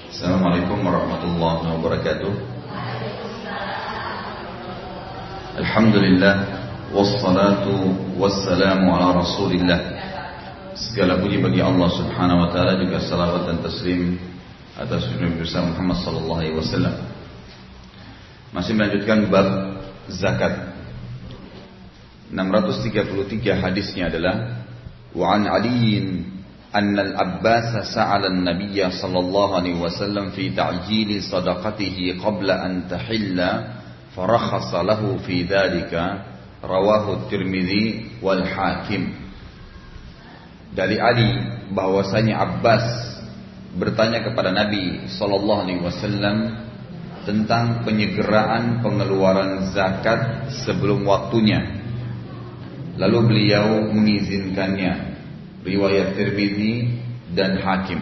Assalamualaikum warahmatullahi wabarakatuh. Alhamdulillah, wassalatu wassalamu ala rasulillah. Segala puji bagi Allah subhanahu wa ta'ala, juga salawat dan taslim atas Nabi Muhammad sallallahu alaihi wasallam. Masih melanjutkan bab zakat. 633 hadisnya adalah wa an aliyin anna al-Abbas sa'ala an-nabiy sallallahu alaihi wasallam fi ta'jil sadaqatihi qabla an tahilla farakhasa lahu fi dhalika, rawahu at-Tirmidzi wal Hakim. Dari Ali bahwasanya Abbas bertanya kepada Nabi sallallahu alaihi wasallam tentang penyegeraan pengeluaran zakat sebelum waktunya. Lalu beliau mengizinkannya. Riwayat Tirmidzi dan Hakim.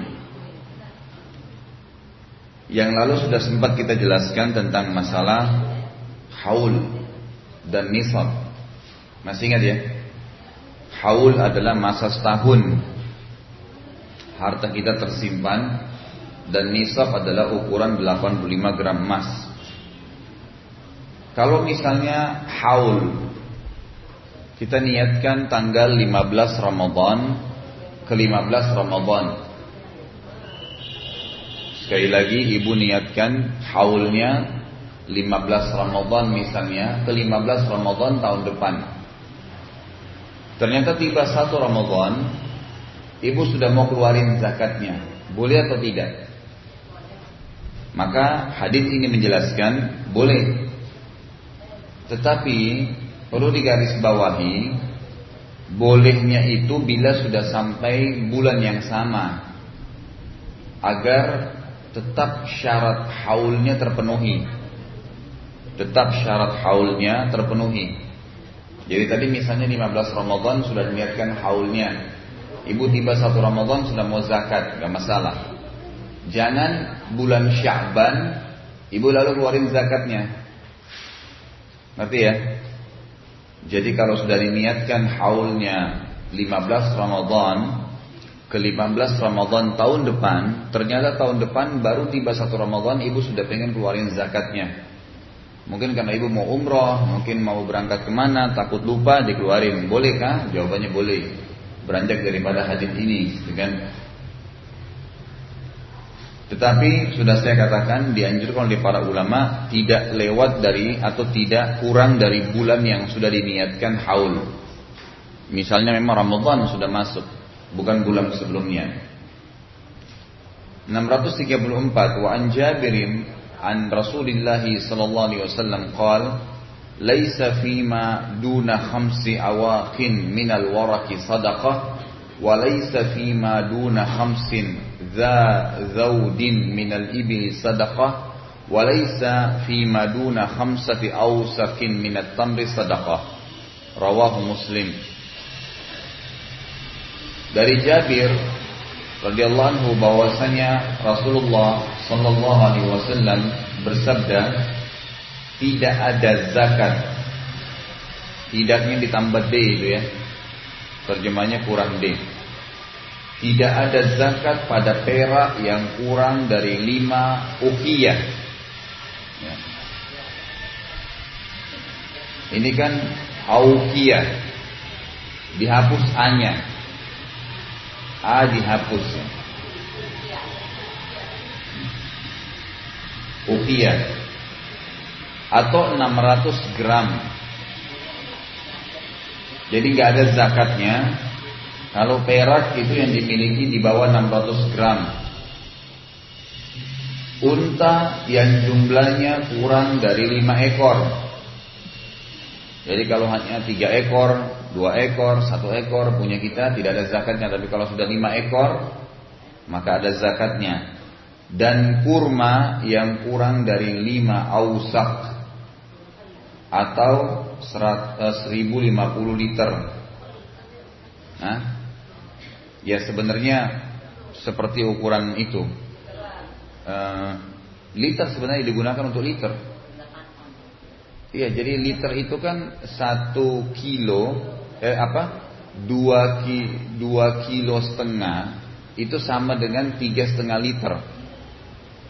Yang lalu sudah sempat kita jelaskan tentang masalah haul dan nisab. Masih ingat ya? Haul adalah masa setahun harta kita tersimpan, dan nisab adalah ukuran 85 gram emas. Kalau misalnya haul, kita niatkan tanggal 15 Ramadan ke 15 Ramadan. Sekali lagi, ibu niatkan haulnya 15 Ramadan misalnya ke 15 Ramadan tahun depan. Ternyata tiba 1 Ramadan, ibu sudah mau keluarin zakatnya. Boleh atau tidak? Maka hadis ini menjelaskan boleh. Tetapi perlu digarisbawahi, bolehnya itu bila sudah sampai bulan yang sama, agar tetap syarat haulnya terpenuhi. Tetap syarat haulnya terpenuhi. Jadi tadi misalnya 15 Ramadan sudah diniatkan haulnya, ibu tiba 1 Ramadan sudah mau zakat, gak masalah. Jangan bulan Sya'ban ibu lalu keluarin zakatnya. Ngerti ya? Jadi kalau sudah diniatkan haulnya 15 Ramadan ke 15 Ramadan tahun depan, ternyata tahun depan baru tiba 1 Ramadan ibu sudah pengen keluarin zakatnya. Mungkin karena ibu mau umroh, mungkin mau berangkat kemana, takut lupa, dikeluarin. Bolehkah? Jawabannya boleh. Beranjak daripada hadis ini, kan? Tetapi sudah saya katakan, dianjurkan oleh para ulama tidak lewat dari atau tidak kurang dari bulan yang sudah diniatkan haul. Misalnya memang Ramadan sudah masuk, bukan bulan sebelumnya. 634 wa an Jabirin an Rasulillah sallallahu alaihi wasallam qala laisa fima duna khamsi awaqin minal waraqi sadaqah wa laisa fima duna khamsin zawdin minal ibli sadaqah wa laisa fima duna khamsati awsakin minat tamri sadaqah, rawahu Muslim. Dari Jabir radhiyallahu anhu bahwasanya Rasulullah sallallahu alaihi wasallam bersabda, tidak ada zakat. Tidaknya ditambah D itu ya. Terjemahnya kurang D. Tidak ada zakat pada perak yang kurang dari 5 uqiyah. Ya. Ini kan auqiyah. Dihapus A-nya. A dihapus. Uqiyah. Atau 600 gram. Jadi nggak ada zakatnya. Kalau perak itu yang dimiliki di bawah 600 gram. Unta yang jumlahnya kurang dari 5 ekor. Jadi kalau hanya 3 ekor, 2 ekor, 1 ekor punya kita tidak ada zakatnya. Tapi kalau sudah 5 ekor maka ada zakatnya. Dan kurma yang kurang dari 5 ausak atau 1050 liter. Nah, ya sebenarnya seperti ukuran itu. Liter sebenarnya digunakan untuk liter. Iya, jadi liter itu kan 1 kilo 2 kilo setengah itu sama dengan 3,5 liter.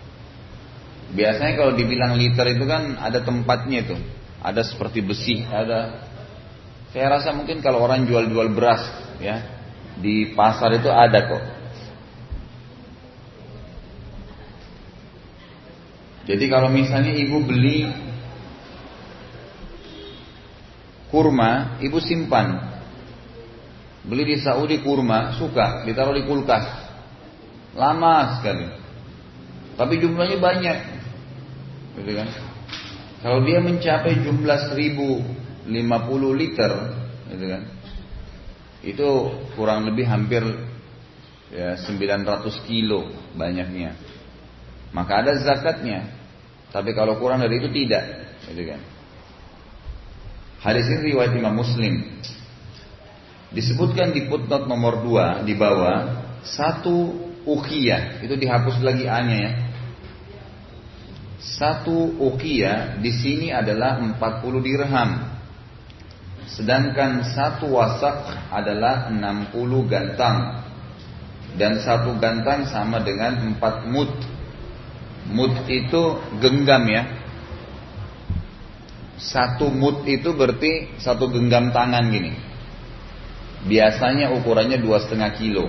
Biasanya kalau dibilang liter itu kan ada tempatnya itu. Ada seperti besi, ada. Saya rasa mungkin kalau orang jual-jual beras ya di pasar itu ada kok. Jadi kalau misalnya ibu beli kurma, ibu simpan. Beli di Saudi kurma, suka ditaruh di kulkas. Lama sekali. Tapi jumlahnya banyak. Gitu kan? Kalau dia mencapai jumlah 1050 liter, gitu kan? Itu kurang lebih hampir ya 900 kilo banyaknya. Maka ada zakatnya. Tapi kalau kurang dari itu tidak, gitu kan? Hadis ini riwayat Imam Muslim. Disebutkan di footnote nomor 2 di bawah, 1 uqiyah, itu dihapus lagi A-nya ya. 1 uqiyah di sini adalah 40 dirham. Sedangkan 1 wasak adalah 60 gantang. Dan 1 gantang sama dengan 4 mud. Mud itu genggam ya. 1 mud itu berarti 1 genggam tangan gini. Biasanya ukurannya 2,5 kilo.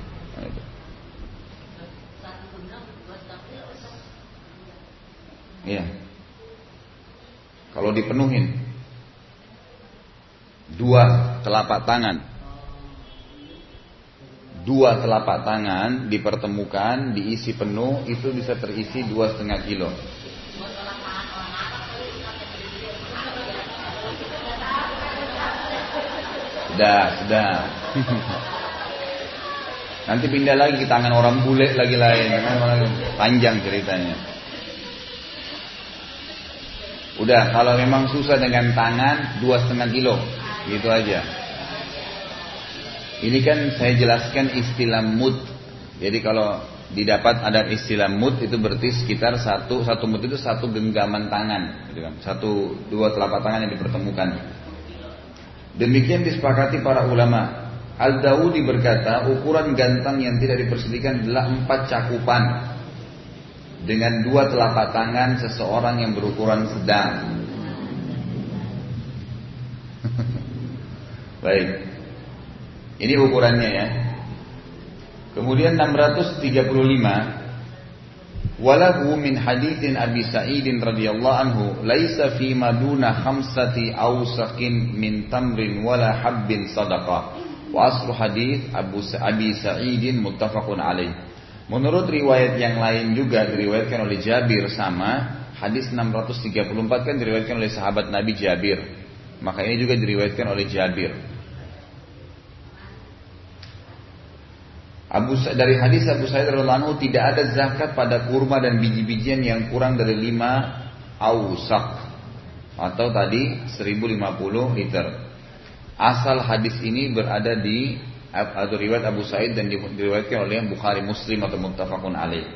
Iya. Kalau dipenuhin 2 telapak tangan. 2 telapak tangan dipertemukan, diisi penuh, itu bisa terisi 2,5 kilo. Sudah. Nanti pindah lagi ke tangan orang bule lagi lain. Panjang ceritanya. Udah, kalau memang susah dengan tangan 2,5 kilo, gitu aja. Ini kan saya jelaskan istilah mud. Jadi kalau didapat ada istilah mud itu berarti sekitar satu mud itu 1 genggaman tangan, gitu kan? 2 telapak tangan yang dipertemukan. Demikian disepakati para ulama. Al-Dawudi berkata, ukuran gantang yang tidak diperselisihkan adalah 4 cakupan dengan 2 telapak tangan seseorang yang berukuran sedang. Baik, ini ukurannya ya. Kemudian 635. Walahu min haditsin Abi Sa'idin radhiyallahu anhu laisa fi maduna khamsati awsaqin min tamrin wala habbin sadaqah. Wa aslu hadits Abi Sa'idin muttafaqun alaih. Menurut riwayat yang lain juga diriwayatkan oleh Jabir sama, hadis 634 kan diriwayatkan oleh sahabat Nabi Jabir. Maka ini juga diriwayatkan oleh Jabir. Dari hadis Abu Sa'id radhiyallahu anhu tidak ada zakat pada kurma dan biji-bijian yang kurang dari 5 awsaq atau tadi 1050 liter. Asal hadis ini berada di atau riwayat Abu Sa'id dan diriwayatkan oleh Bukhari Muslim atau muttafaqun alaih.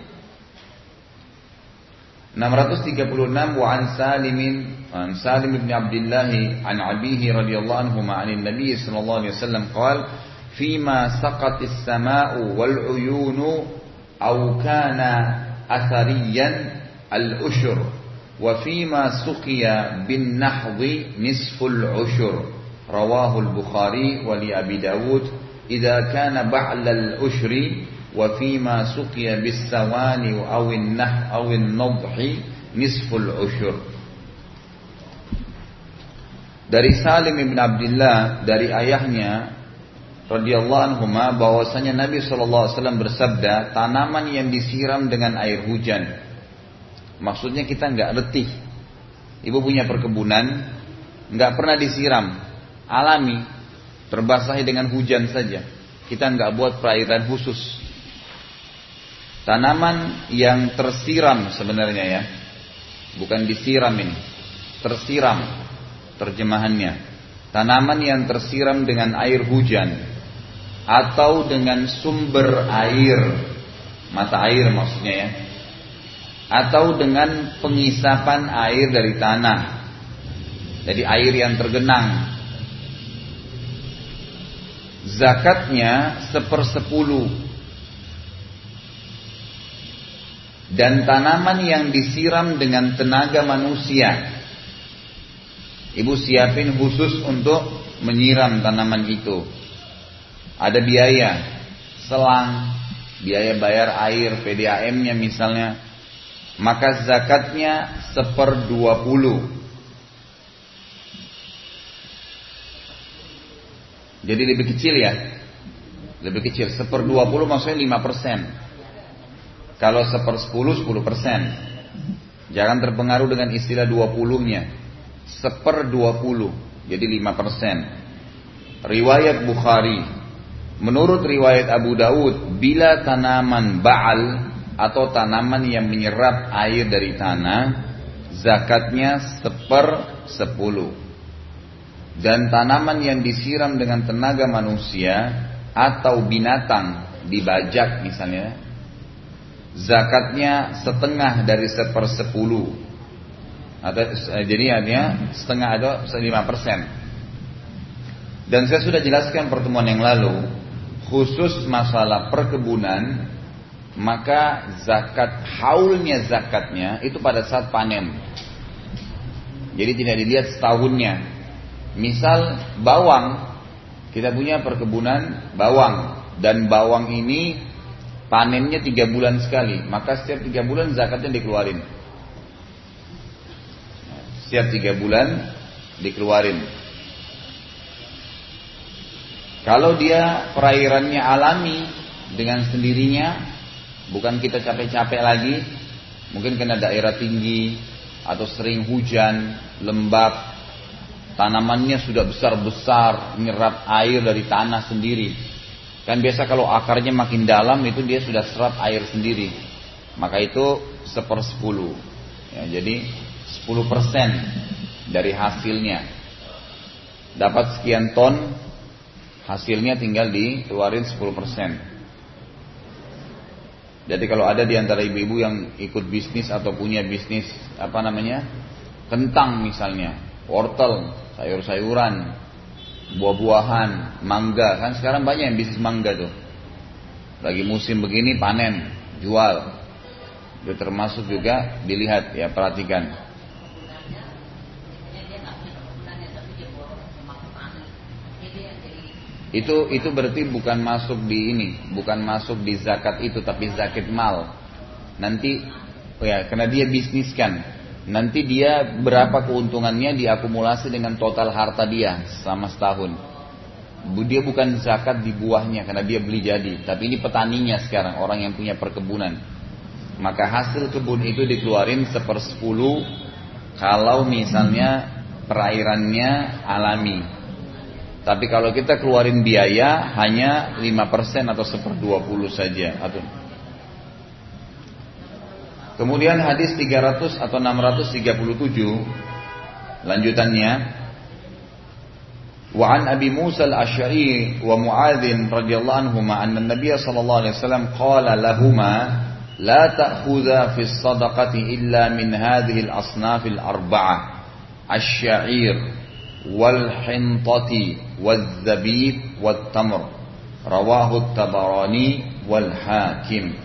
636 wa an Salim bin Abdullah an abihi radhiyallahu anhu ma'an Nabi sallallahu alaihi wasallam qala فيما سقط السماء والعيون أو كان أثريا الأشر وفيما سقي بالنحض نصف العشر رواه البخاري ولأبي داود إذا كان بعل الأشر وفيما سقي بالسوان أو النضح نصف العشر. Dari Salim bin Abdullah dari ayahnya radhiyallahu anhuma bahwasanya Nabi sallallahu alaihi wasallam bersabda, tanaman yang disiram dengan air hujan. Maksudnya kita enggak letih. Ibu punya perkebunan, enggak pernah disiram, alami, terbasahi dengan hujan saja. Kita enggak buat perairan khusus. Tanaman yang tersiram sebenarnya ya. Bukan disiram ini. Tersiram terjemahannya. Tanaman yang tersiram dengan air hujan atau dengan sumber air, mata air maksudnya ya, atau dengan pengisapan air dari tanah, jadi air yang tergenang. Zakatnya 1/10 dan tanaman yang disiram dengan tenaga manusia. Ibu siapin khusus untuk menyiram tanaman itu. Ada biaya, selang, biaya bayar air, PDAM-nya misalnya. Maka zakatnya 1/20. Jadi lebih kecil ya. Lebih kecil, 1/20 maksudnya 5%. Kalau 1/10, 10%. Jangan terpengaruh dengan istilah 20-nya. 1/20, jadi 5%. Riwayat Bukhari. Menurut riwayat Abu Daud, bila tanaman ba'al atau tanaman yang menyerap air dari tanah, zakatnya 1/10. Dan tanaman yang disiram dengan tenaga manusia atau binatang dibajak misalnya, zakatnya setengah dari 1/10. Atau jadi artinya setengah atau 5%. Dan saya sudah jelaskan pertemuan yang lalu, khusus masalah perkebunan, maka zakat haulnya zakatnya itu pada saat panen. Jadi tidak dilihat setahunnya. Misal bawang, kita punya perkebunan bawang, dan bawang ini panennya 3 bulan sekali, maka setiap 3 bulan zakatnya dikeluarin. Setiap 3 bulan dikeluarin. Kalau dia perairannya alami dengan sendirinya, bukan kita capek-capek lagi, mungkin kena daerah tinggi atau sering hujan, lembab, tanamannya sudah besar-besar, menyerap air dari tanah sendiri. Kan biasa kalau akarnya makin dalam itu dia sudah serap air sendiri. Maka itu 1/10. Ya, jadi 10% dari hasilnya. Dapat sekian ton, hasilnya tinggal dikeluarin 10%. Jadi kalau ada di antara ibu-ibu yang ikut bisnis atau punya bisnis kentang misalnya, wortel, sayur-sayuran, buah-buahan, mangga, kan sekarang banyak yang bisnis mangga tuh. Lagi musim begini panen, jual. Itu termasuk juga dilihat ya, perhatikan. Itu berarti bukan masuk di ini, bukan masuk di zakat itu, tapi zakat mal. Nanti ya, karena dia bisniskan, nanti dia berapa keuntungannya diakumulasi dengan total harta dia selama setahun. Dia bukan zakat di buahnya karena dia beli jadi, tapi ini petaninya sekarang, orang yang punya perkebunan. Maka hasil kebun itu dikeluarin 1/10 kalau misalnya perairannya alami. Tapi kalau kita keluarin biaya hanya 5% atau 1/20 saja. Kemudian hadis 300 atau 637 lanjutannya, wa an Abi Musa al-Asy'ari wa Mu'adz radhiyallahu anhuma anna an-nabiy sallallahu alaihi wasallam qala lahumā la ta'khudha fi as-sadaqati illa min hadhihi al-asnaf al-arba'ah asy-sya'ir wal-hintati wal-zabib wat-tamr rawahu at-Tabarani wal-Hakim.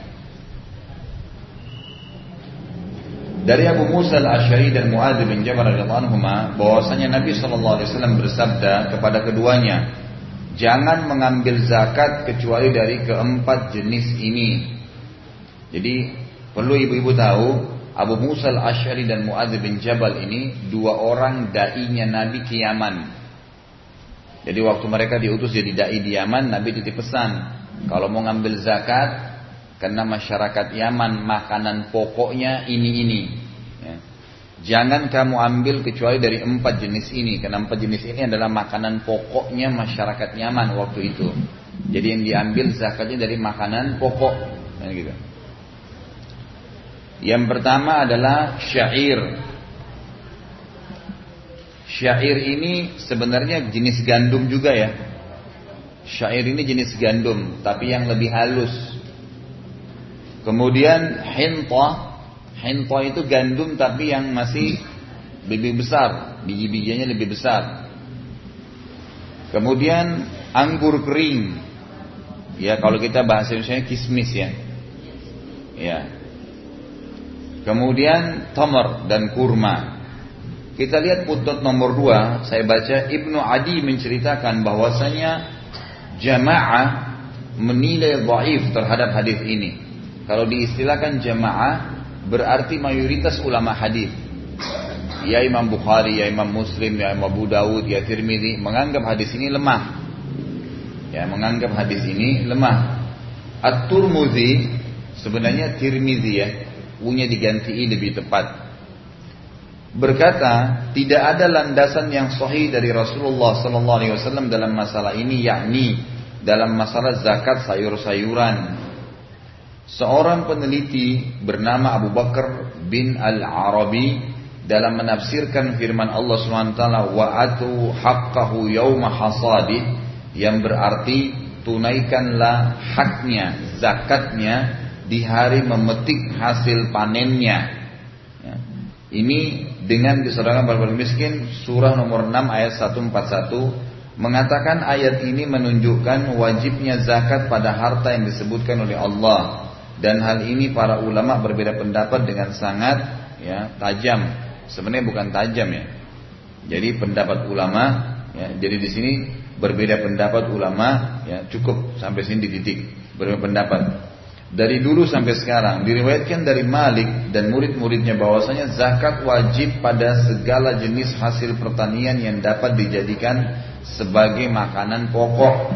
Dari Abu Musa al-Asy'ari dan Mu'adz bin Jabal radhiyallahu anhuma bahwasanya Nabi sallallahu alaihi wasallam bersabda kepada keduanya, jangan mengambil zakat kecuali dari keempat jenis ini. Jadi perlu ibu-ibu tahu, Abu Musa al-Asy'ari dan Mu'adz bin Jabal ini dua orang dai-nya Nabi ke Yaman. Jadi waktu mereka diutus jadi dai di Yaman, Nabi titip pesan, kalau mau ngambil zakat, karena masyarakat Yaman makanan pokoknya ini. Ya. Jangan kamu ambil kecuali dari 4 jenis ini, karena 4 jenis ini adalah makanan pokoknya masyarakat Yaman waktu itu. Jadi yang diambil zakatnya dari makanan pokok. Ya, gitu. Yang pertama adalah syair. Syair ini sebenarnya jenis gandum juga ya. Syair ini jenis gandum, tapi yang lebih halus. Kemudian hinta itu gandum tapi yang masih lebih besar, biji-bijiannya lebih besar. Kemudian anggur kering. Ya kalau kita bahasa Indonesia kismis ya. Ya. Kemudian tamar dan kurma. Kita lihat footnote nomor 2, saya baca Ibnu Adi menceritakan bahwasanya jamaah menilai dhaif terhadap hadis ini. Kalau diistilahkan jamaah berarti mayoritas ulama hadis. Ya Imam Bukhari, ya Imam Muslim, ya Imam Abu Dawud, ya Tirmidzi menganggap hadis ini lemah. Ya, menganggap hadis ini lemah. At-Tirmidzi sebenarnya Tirmidzi ya, U-nya diganti I lebih tepat. Berkata, tidak ada landasan yang sahih dari Rasulullah sallallahu alaihi wasallam dalam masalah ini, yakni dalam masalah zakat sayur-sayuran. Seorang peneliti bernama Abu Bakar bin Al-Arabi dalam menafsirkan firman Allah SWT, wa atu haqqahu yawma hasadih, yang berarti tunaikanlah haknya, zakatnya di hari memetik hasil panennya. Ya. Ini dengan diserahkan pada miskin, surah nomor 6 ayat 141 mengatakan ayat ini menunjukkan wajibnya zakat pada harta yang disebutkan oleh Allah, dan hal ini para ulama berbeda pendapat dengan sangat tajam. Sebenarnya bukan tajam ya. Jadi pendapat ulama ya, jadi di sini berbeda pendapat ulama ya, cukup sampai sini di titik berbeda pendapat. Dari dulu sampai sekarang diriwayatkan dari Malik dan murid-muridnya bahwasanya zakat wajib pada segala jenis hasil pertanian yang dapat dijadikan sebagai makanan pokok.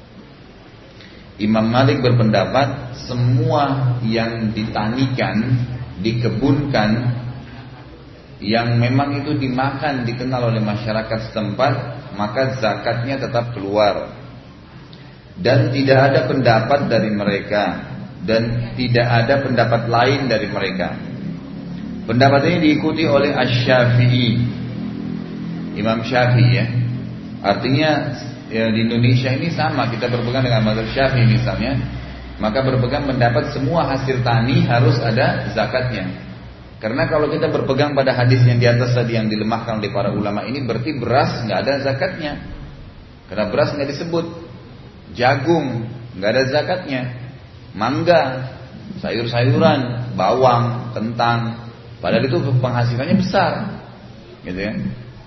Imam Malik berpendapat semua yang ditanikan, dikebunkan, yang memang itu dimakan, dikenal oleh masyarakat setempat, maka zakatnya tetap keluar. Dan tidak ada pendapat dari mereka, dan tidak ada pendapat lain dari mereka. Pendapat ini diikuti oleh Asy-Syafi'i, Imam Syafi'i ya. Artinya ya, di Indonesia ini sama, kita berpegang dengan mazhab Syafi'i misalnya, maka berpegang pendapat semua hasil tani harus ada zakatnya. Karena kalau kita berpegang pada hadis yang di atas tadi yang dilemahkan oleh para ulama ini, berarti beras nggak ada zakatnya. Karena beras nggak disebut, jagung nggak ada zakatnya, mangga, sayur-sayuran, bawang, kentang, padahal itu penghasilannya besar, gitu ya.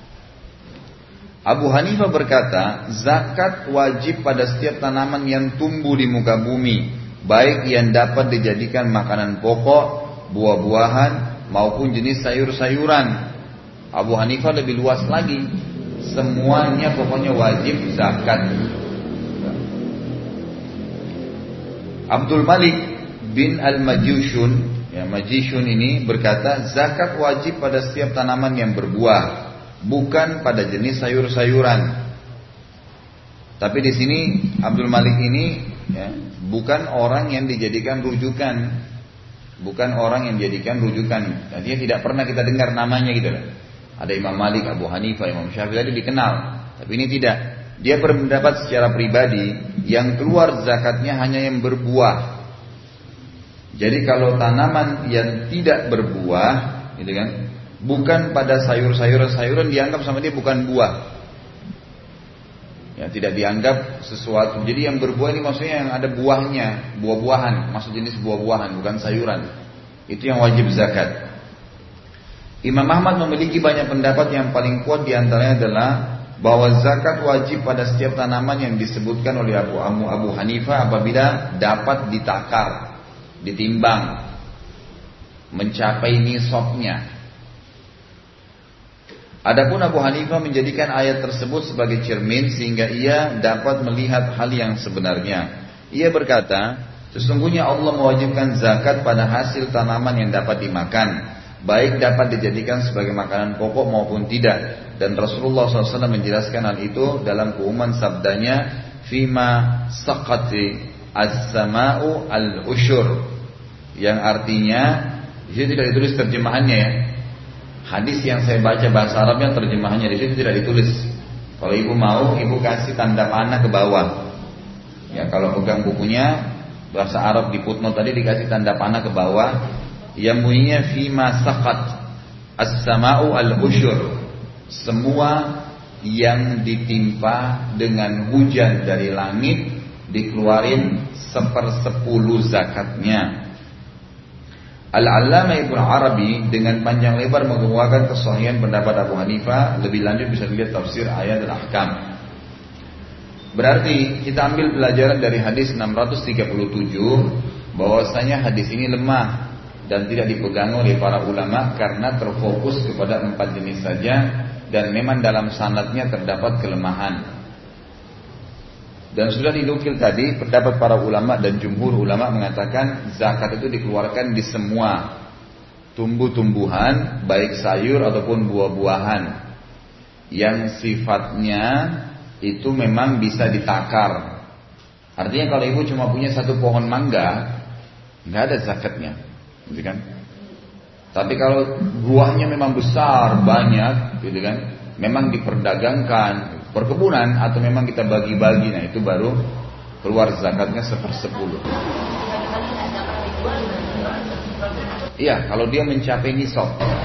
Abu Hanifah berkata, zakat wajib pada setiap tanaman yang tumbuh di muka bumi, baik yang dapat dijadikan makanan pokok, buah-buahan, maupun jenis sayur-sayuran. Abu Hanifah lebih luas lagi, semuanya pokoknya wajib zakat. Abdul Malik bin Al-Majishun, ya, Majishun ini berkata, zakat wajib pada setiap tanaman yang berbuah, bukan pada jenis sayur-sayuran. Tapi di sini Abdul Malik ini ya, bukan orang yang dijadikan rujukan. Bukan orang yang dijadikan rujukan. Artinya tidak pernah kita dengar namanya gitu loh. Ada Imam Malik, Abu Hanifah, Imam Syafi'i tadi dikenal. Tapi ini tidak. Dia berpendapat secara pribadi yang keluar zakatnya hanya yang berbuah. Jadi kalau tanaman yang tidak berbuah, gitu kan, bukan pada sayuran dianggap sama dia bukan buah. Ya, tidak dianggap sesuatu. Jadi yang berbuah ini maksudnya yang ada buahnya, buah-buahan, maksud jenis buah-buahan, bukan sayuran. Itu yang wajib zakat. Imam Ahmad memiliki banyak pendapat, yang paling kuat diantaranya adalah bahwa zakat wajib pada setiap tanaman yang disebutkan oleh Abu Hanifah apabila dapat ditakar, ditimbang, mencapai nisabnya. Adapun Abu Hanifah menjadikan ayat tersebut sebagai cermin sehingga ia dapat melihat hal yang sebenarnya. Ia berkata, sesungguhnya Allah mewajibkan zakat pada hasil tanaman yang dapat dimakan, baik dapat dijadikan sebagai makanan pokok maupun tidak. Dan Rasulullah SAW menjelaskan hal itu dalam keumuman sabdanya, Fima saqati as-sama'u al-usyur, yang artinya, di sini tidak ditulis terjemahannya ya. Hadis yang saya baca bahasa Arabnya terjemahannya di situ tidak ditulis. Kalau ibu mau, ibu kasih tanda panah ke bawah. Ya, kalau pegang bukunya bahasa Arab di footnote tadi dikasih tanda panah ke bawah, yang bunyinya fima saqat as-sama'u al-usyur. Semua yang ditimpa dengan hujan dari langit dikeluarin 1/10 zakatnya. Al-Allamah Ibnu Arabi dengan panjang lebar mengemukakan kesahihan pendapat Abu Hanifah. Lebih lanjut bisa dilihat tafsir ayat al-ahkam. Berarti kita ambil pelajaran dari hadis 637 bahwasanya hadis ini lemah dan tidak dipegang oleh para ulama karena terfokus kepada 4 jenis saja dan memang dalam sanadnya terdapat kelemahan. Dan sudah dinukil tadi pendapat para ulama dan jumhur ulama mengatakan zakat itu dikeluarkan di semua tumbuh-tumbuhan baik sayur ataupun buah-buahan yang sifatnya itu memang bisa ditakar. Artinya kalau ibu cuma punya satu pohon mangga nggak ada zakatnya, gitu kan? Tapi kalau buahnya memang besar banyak, gitu kan? Memang diperdagangkan perkebunan atau memang kita bagi-bagi, nah itu baru keluar zakatnya 1/10. Iya, kalau dia mencapai nisab.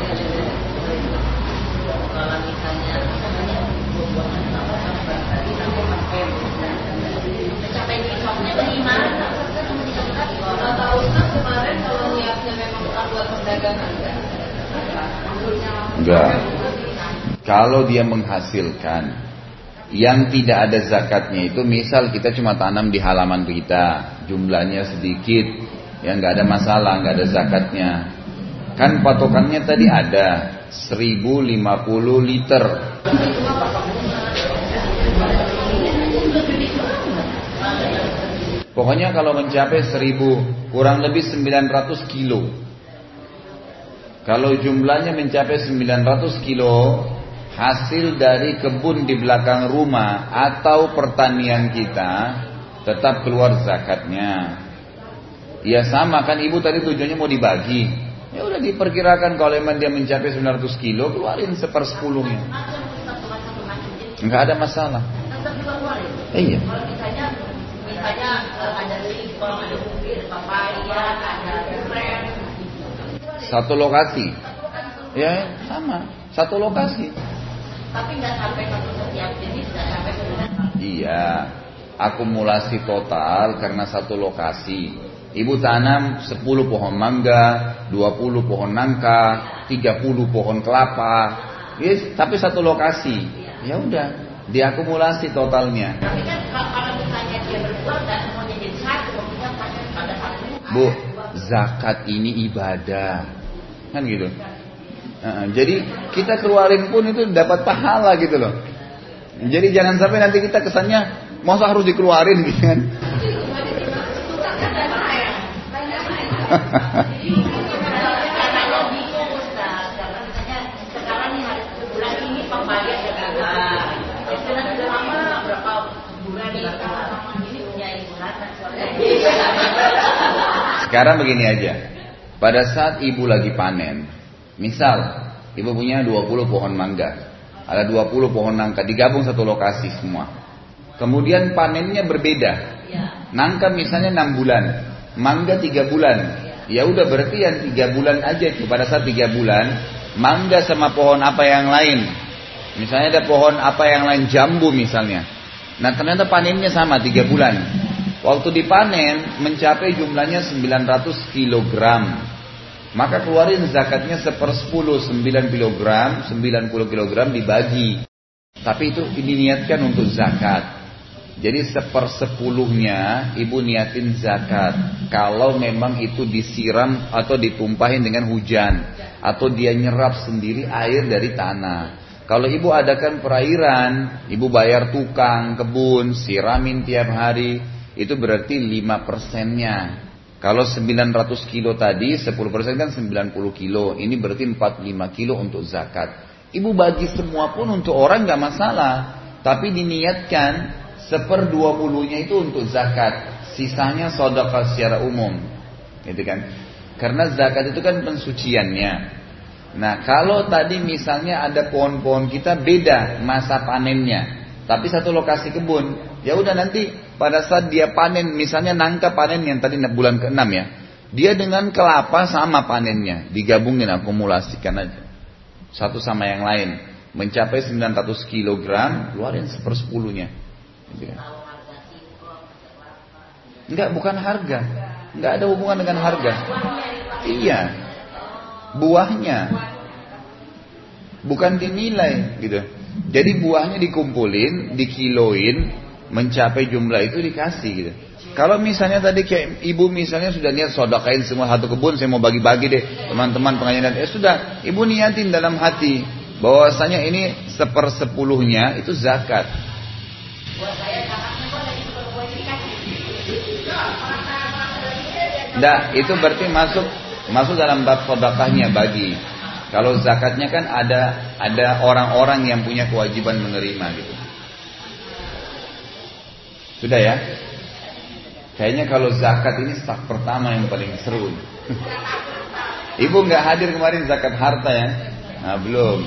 Mencapai nisabnya bagaimana? Kalau kemarin kalau niatnya memang buat perdagangan enggak. Kalau dia menghasilkan yang tidak ada zakatnya itu, misal kita cuma tanam di halaman kita, jumlahnya sedikit, yang nggak ada masalah, nggak ada zakatnya. Kan patokannya tadi ada 1050 liter. Pokoknya kalau mencapai 1000 kurang lebih 900 kilo. Kalau jumlahnya mencapai 900 kilo hasil dari kebun di belakang rumah atau pertanian kita, tetap keluar zakatnya. Ya sama kan, ibu tadi tujuannya mau dibagi. Ya udah diperkirakan kalau memang dia mencapai 900 kilo, keluarin 1/10-nya. Enggak ada masalah. Iya. Misalnya ada singkong, ada ubi, ada papaya, ada durian. Satu lokasi. Ya sama, satu lokasi. Tapi nggak sampai satu setiap jenis, nggak sampai sebulan. Iya, akumulasi total karena satu lokasi. Ibu tanam 10 pohon mangga, 20 pohon nangka, 30 pohon kelapa. Yes, tapi satu lokasi. Ya udah, diakumulasi totalnya. Tapi kan kalau misalnya dia berbuat nggak semuanya jadi satu, kita pakai pada satu. Bu, zakat ini ibadah, kan gitu. Jadi kita keluarin pun itu dapat pahala gitu loh. Jadi jangan sampai nanti kita kesannya masa harus dikeluarin gitu kan. Sekarang nih hari bulan ini pembagian berapa? Sudah lama berapa bulan ini punya iburan. Sekarang begini aja. Pada saat ibu lagi panen, misal ibu punya 20 pohon mangga, ada 20 pohon nangka, digabung satu lokasi semua. Kemudian panennya berbeda. Nangka misalnya 6 bulan, mangga 3 bulan. Ya udah berarti yang 3 bulan aja tuh. Pada saat 3 bulan, mangga sama pohon apa yang lain. Misalnya ada pohon apa yang lain, jambu misalnya. Nah ternyata panennya sama 3 bulan. Waktu dipanen mencapai jumlahnya 900 kilogram. Maka keluarin zakatnya 1/10, 9 kilogram, 90 kilogram dibagi. Tapi itu diniatkan untuk zakat. Jadi 1/10-nya ibu niatin zakat. Kalau memang itu disiram atau ditumpahin dengan hujan, atau dia nyerap sendiri air dari tanah. Kalau ibu adakan perairan, ibu bayar tukang kebun, siramin tiap hari, itu berarti 5%-nya. Kalau 900 kilo tadi, 10% kan 90 kilo. Ini berarti 45 kilo untuk zakat. Ibu bagi semua pun untuk orang gak masalah. Tapi diniatkan 1/20-nya itu untuk zakat. Sisanya sedekah secara umum. Gitu kan? Karena zakat itu kan pensuciannya. Nah kalau tadi misalnya ada pohon-pohon kita beda masa panennya. Tapi satu lokasi kebun, ya udah nanti pada saat dia panen, misalnya nangka panen yang tadi bulan ke-6 ya, dia dengan kelapa sama panennya, digabungin akumulasikan aja, satu sama yang lain, mencapai 900 kilogram, keluarin 1/10-nya. Enggak, bukan harga, enggak ada hubungan dengan harga. Iya, buahnya, bukan dinilai gitu. Jadi buahnya dikumpulin, dikiloin, mencapai jumlah itu dikasih gitu. Kalau misalnya tadi kayak ibu misalnya sudah niat sodakain semua satu kebun, saya mau bagi-bagi deh teman-teman pengajian, sudah ibu niatin dalam hati bahwasanya ini 1/10 itu zakat. Nah, itu berarti masuk dalam bab sedekahnya bagi. Kalau zakatnya kan ada orang-orang yang punya kewajiban menerima gitu. Sudah ya? Kayaknya kalau zakat ini staf pertama yang paling seru. Ibu nggak hadir kemarin zakat harta ya? Nah, belum.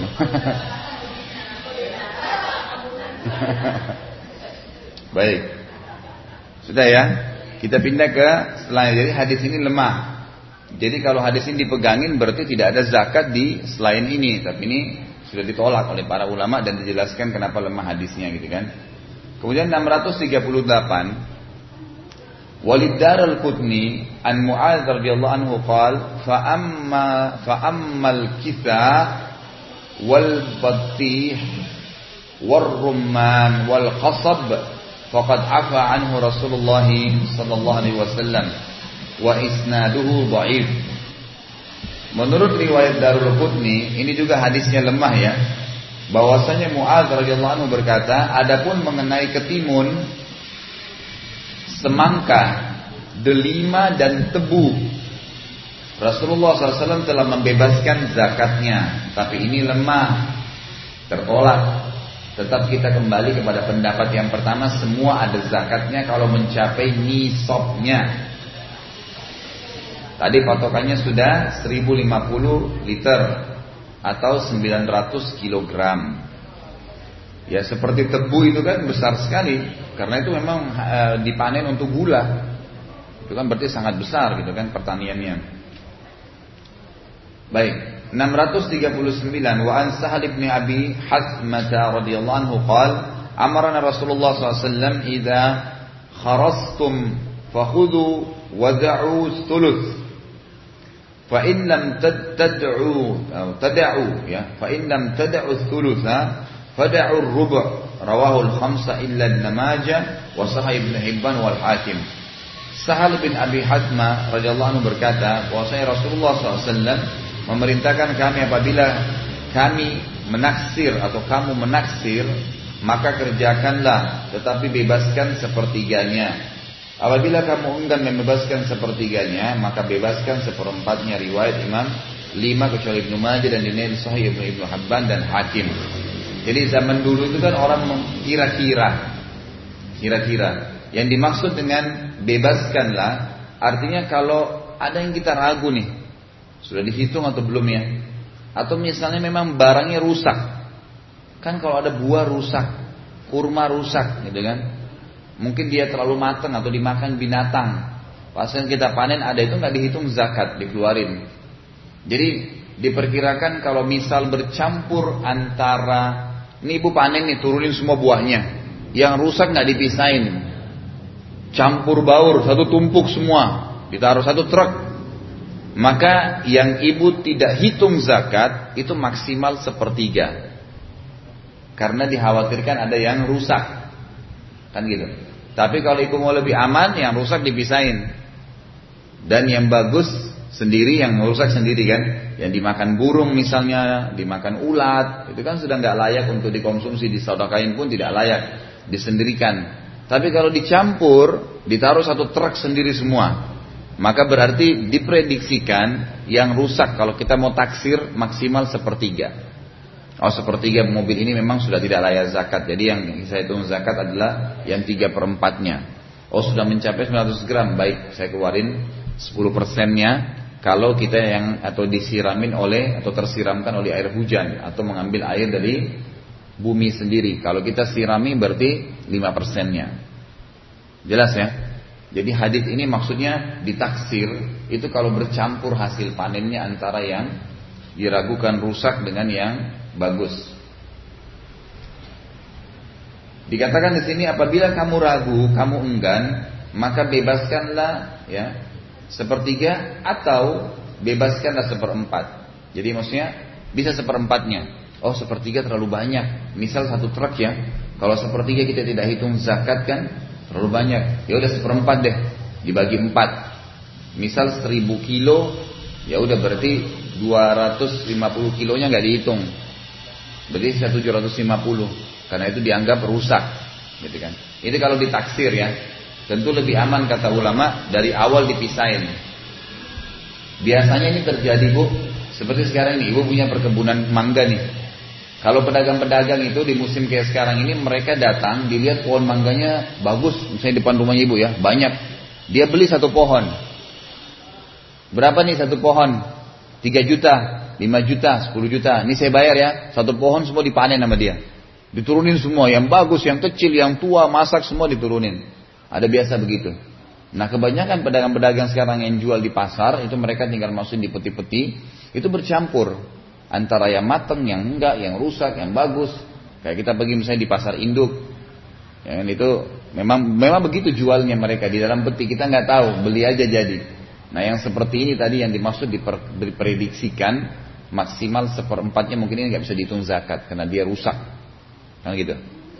Baik. Sudah ya? Kita pindah ke selanjutnya. Jadi hadis ini lemah. Jadi kalau hadis ini dipegangin berarti tidak ada zakat di selain ini. Tapi ini sudah ditolak oleh para ulama dan dijelaskan kenapa lemah hadisnya gitu kan. Kemudian 638 Walid Darul Qutni an Mu'adz radhiyallahu anhu qala fa ammal kitha wal batih war rumman wal qasab faqad afa anhu Rasulullah sallallahu alaihi wasallam wa isnaduhu dhaif. Menurut riwayat Darul Qutni ini juga hadisnya lemah ya. Bahwasanya Mu'adz radhiyallahu anhu berkata, adapun mengenai ketimun, semangka, delima dan tebu, Rasulullah SAW telah membebaskan zakatnya, tapi ini lemah, tertolak. Tetap kita kembali kepada pendapat yang pertama, semua ada zakatnya kalau mencapai nisabnya. Tadi patokannya sudah 1050 liter atau 900 kilogram. Ya seperti tebu itu kan besar sekali, karena itu memang dipanen untuk gula. Itu kan berarti sangat besar gitu kan pertaniannya. Baik, 639 wa an Sahal bin Abi Hathmah radhiyallahu anhu qala amarna Rasulullah SAW idza kharastum fakhudhu wad'u thuluth fa in lam tad'u ya fa in lam tad'u thulutha fad'u ar-rubu' rawahu al-khamsa illa an-Namajah wa Sahih Ibn Hibban wal Hakim. Sahal bin Abi Hathmah radhiyallahu anhu berkata bahwasanya Rasulullah SAW memerintahkan kami apabila kami menaksir atau kamu menaksir maka kerjakanlah tetapi bebaskan sepertiganya. Apabila kamu enggan membebaskan sepertiganya maka bebaskan seperempatnya. Riwayat Imam 5 kecuali Ibnu Majah dan dinilai Sahih Ibnu Hibban dan Hakim. Jadi zaman dulu itu kan orang kira-kira. Yang dimaksud dengan bebaskanlah artinya kalau ada yang kita ragu nih, sudah dihitung atau belum ya? Atau misalnya memang barangnya rusak. Kan kalau ada buah rusak, kurma rusak gitu kan. Mungkin dia terlalu matang atau dimakan binatang. Pas kita panen ada itu nggak dihitung zakat, dikeluarin. Jadi diperkirakan kalau misal bercampur antara ini ibu panen nih turunin semua buahnya, yang rusak nggak dipisahin, campur baur satu tumpuk semua, ditaruh satu truk, maka yang ibu tidak hitung zakat itu maksimal 1/3, karena dikhawatirkan ada yang rusak, kan gitu. Tapi kalau ibu mau lebih aman, yang rusak dipisahin, dan yang bagus sendiri, yang rusak sendiri kan. Yang dimakan burung misalnya, dimakan ulat, itu kan sudah nggak layak untuk dikonsumsi, disedekahin pun tidak layak, disendirikan. Tapi kalau dicampur, ditaruh satu truk sendiri semua, maka berarti diprediksikan yang rusak kalau kita mau taksir maksimal 1/3. Oh 1/3 mobil ini memang sudah tidak layak zakat. Jadi yang saya hitung zakat adalah yang 3/4-nya. Oh sudah mencapai 900 gram, baik saya keluarin 10%-nya. Kalau kita yang atau disiramin oleh atau tersiramkan oleh air hujan atau mengambil air dari bumi sendiri. Kalau kita sirami berarti 5%-nya. Jelas ya? Jadi hadis ini maksudnya ditaksir itu kalau bercampur hasil panennya antara yang diragukan rusak dengan yang bagus. Dikatakan di sini apabila kamu ragu, kamu enggan, maka bebaskanlah ya 1/3 atau bebaskanlah 1/4. Jadi maksudnya bisa 1/4-nya. Oh 1/3 terlalu banyak. Misal 1 truk ya, kalau 1/3 kita tidak hitung zakat kan terlalu banyak. Ya udah 1/4 deh, dibagi 4. Misal 1000 kilo, ya udah berarti 250 kilonya nggak dihitung. Berarti 750, karena itu dianggap rusak, gitu kan. Itu kalau ditaksir ya. Tentu lebih aman kata ulama dari awal dipisahin. Biasanya ini terjadi Bu, seperti sekarang ini Ibu punya perkebunan mangga nih. Kalau pedagang-pedagang itu di musim kayak sekarang ini mereka datang dilihat pohon mangganya bagus, misalnya depan rumahnya Ibu ya, banyak. Dia beli 1 pohon. Berapa nih 1 pohon? 3 juta, 5 juta, 10 juta. Ini saya bayar ya. 1 pohon semua dipanen sama dia. Diturunin semua, yang bagus, yang kecil, yang tua, masak semua diturunin. Ada biasa begitu. Nah kebanyakan pedagang-pedagang sekarang yang jual di pasar itu mereka tinggal masukin di peti-peti, itu bercampur antara yang mateng, yang enggak, yang rusak, yang bagus. Kayak kita pergi misalnya di pasar induk, yang itu memang begitu jualnya mereka di dalam peti. Kita nggak tahu, beli aja jadi. Nah yang seperti ini tadi yang dimaksud diprediksikan maksimal 1/4-nya mungkin ini nggak bisa dihitung zakat karena dia rusak, kan gitu.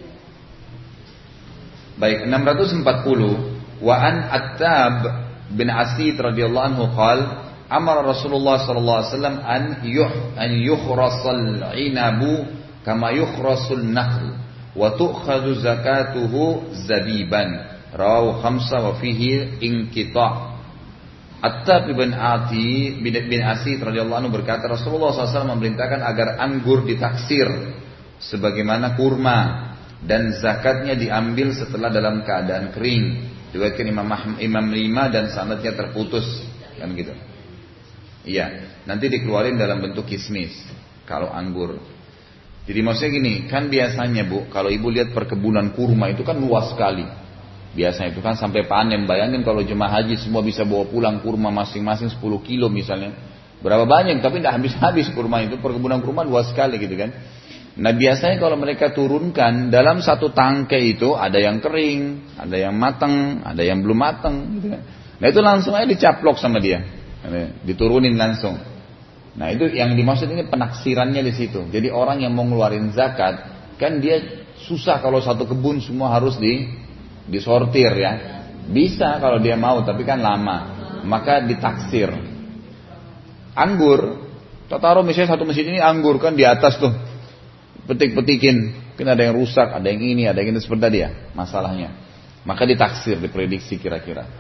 Baik, 640. Wa an Attab bin Asid radhiyallahu anhu qala amara Rasulullah sallallahu alaihi wasallam an yukhrasal inabu kama yukhrasul nakhl wa tu'khadhu zakatuhu zabiban. Rawahu khamsah wa fihi inqita'. Attab bin Asid radhiyallahu anhu berkata Rasulullah SAW memerintahkan agar anggur ditaksir sebagaimana kurma dan zakatnya diambil setelah dalam keadaan kering. Diriwayatkan Imam 5 dan sanadnya terputus, kan gitu. Iya, nanti dikeluarin dalam bentuk kismis kalau anggur. Jadi maksudnya gini, kan biasanya Bu, kalau Ibu lihat perkebunan kurma itu kan luas sekali. Biasanya itu kan sampai panen. Bayangin kalau jemaah haji semua bisa bawa pulang kurma masing-masing 10 kilo misalnya. Berapa banyak, tapi tidak habis-habis kurma itu. Perkebunan kurma luas sekali gitu kan. Nah biasanya kalau mereka turunkan dalam 1 tangkai itu ada yang kering, ada yang matang, ada yang belum matang gitu kan. Nah itu langsung aja dicaplok sama dia, diturunin langsung. Nah itu yang dimaksud ini penaksirannya di situ. Jadi orang yang mau ngeluarin zakat kan dia susah kalau 1 kebun semua harus disortir ya. Bisa kalau dia mau, tapi kan lama. Maka ditaksir. Anggur, taruh misalnya 1 mesin ini anggur kan di atas tuh. Petik-petikin, mungkin ada yang rusak, ada yang ini, ada yang ini seperti tadi ya masalahnya. Maka ditaksir, diprediksi kira-kira.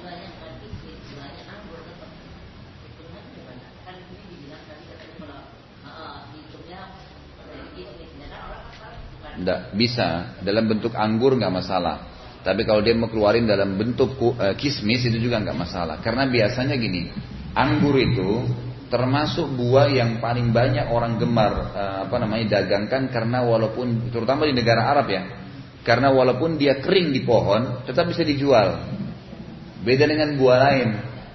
Tidak bisa dalam bentuk anggur nggak masalah. Tapi kalau dia mau keluarin dalam bentuk kismis itu juga nggak masalah. Karena biasanya gini, anggur itu termasuk buah yang paling banyak orang gemar dagangkan karena walaupun terutama di negara Arab ya, karena walaupun dia kering di pohon tetap bisa dijual. Beda dengan buah lain.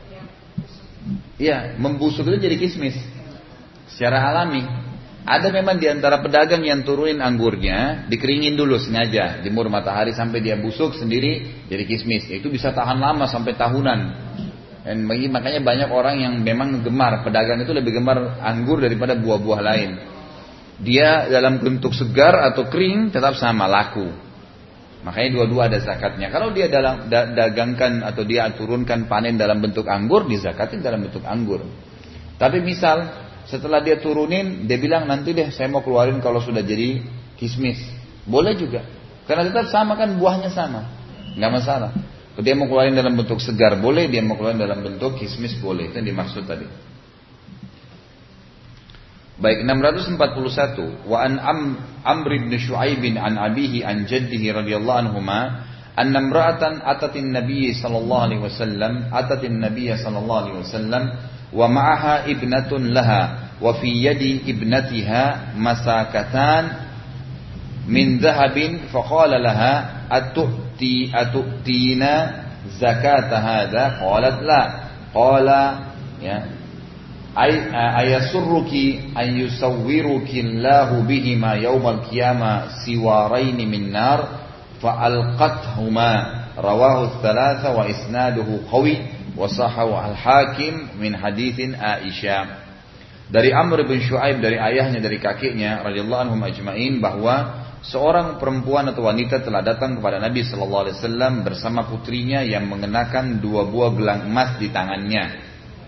Iya, membusuk itu jadi kismis secara alami. Ada memang di antara pedagang yang turunin anggurnya, dikeringin dulu sengaja, jemur matahari sampai dia busuk sendiri jadi kismis. Itu bisa tahan lama sampai tahunan. Dan makanya banyak orang yang memang gemar, pedagang itu lebih gemar anggur daripada buah-buah lain. Dia dalam bentuk segar atau kering tetap sama laku. Makanya dua-dua ada zakatnya. Kalau dia dagangkan atau dia turunkan panen dalam bentuk anggur, dizakatin dalam bentuk anggur. Tapi misal setelah dia turunin, dia bilang nanti deh saya mau keluarin kalau sudah jadi kismis. Boleh juga. Karena tetap sama kan, buahnya sama. Nggak masalah. Dia mau keluarin dalam bentuk segar boleh, dia mau keluarin dalam bentuk kismis boleh. Itu yang dimaksud tadi. Baik, 641. Wa an Amr bin Shu'aib an abihi an jaddihi radhiyallahu anhuma anna imra'atan atatin nabiy sallallahu alaihi wasallam wa ma'aha ibnatun laha wa fi yadi ibnatiha masakatan min dhahabin faqala laha atu'tina zakata hadha qalat la qala ya ayasurruki an yusawwiruki Allahu bihima yawmal qiyamah siwaraini min nar fa alqathuma rawahu thalatha wa isnaduhu qawi wa sahahu al-Hakim min haditsin Aisyah. Dari Amr bin Shu'aib, dari ayahnya, dari kakeknya radhiyallahu anhum ajma'in, bahwa seorang perempuan atau wanita telah datang kepada Nabi sallallahu alaihi wasallam bersama putrinya yang mengenakan 2 buah gelang emas di tangannya.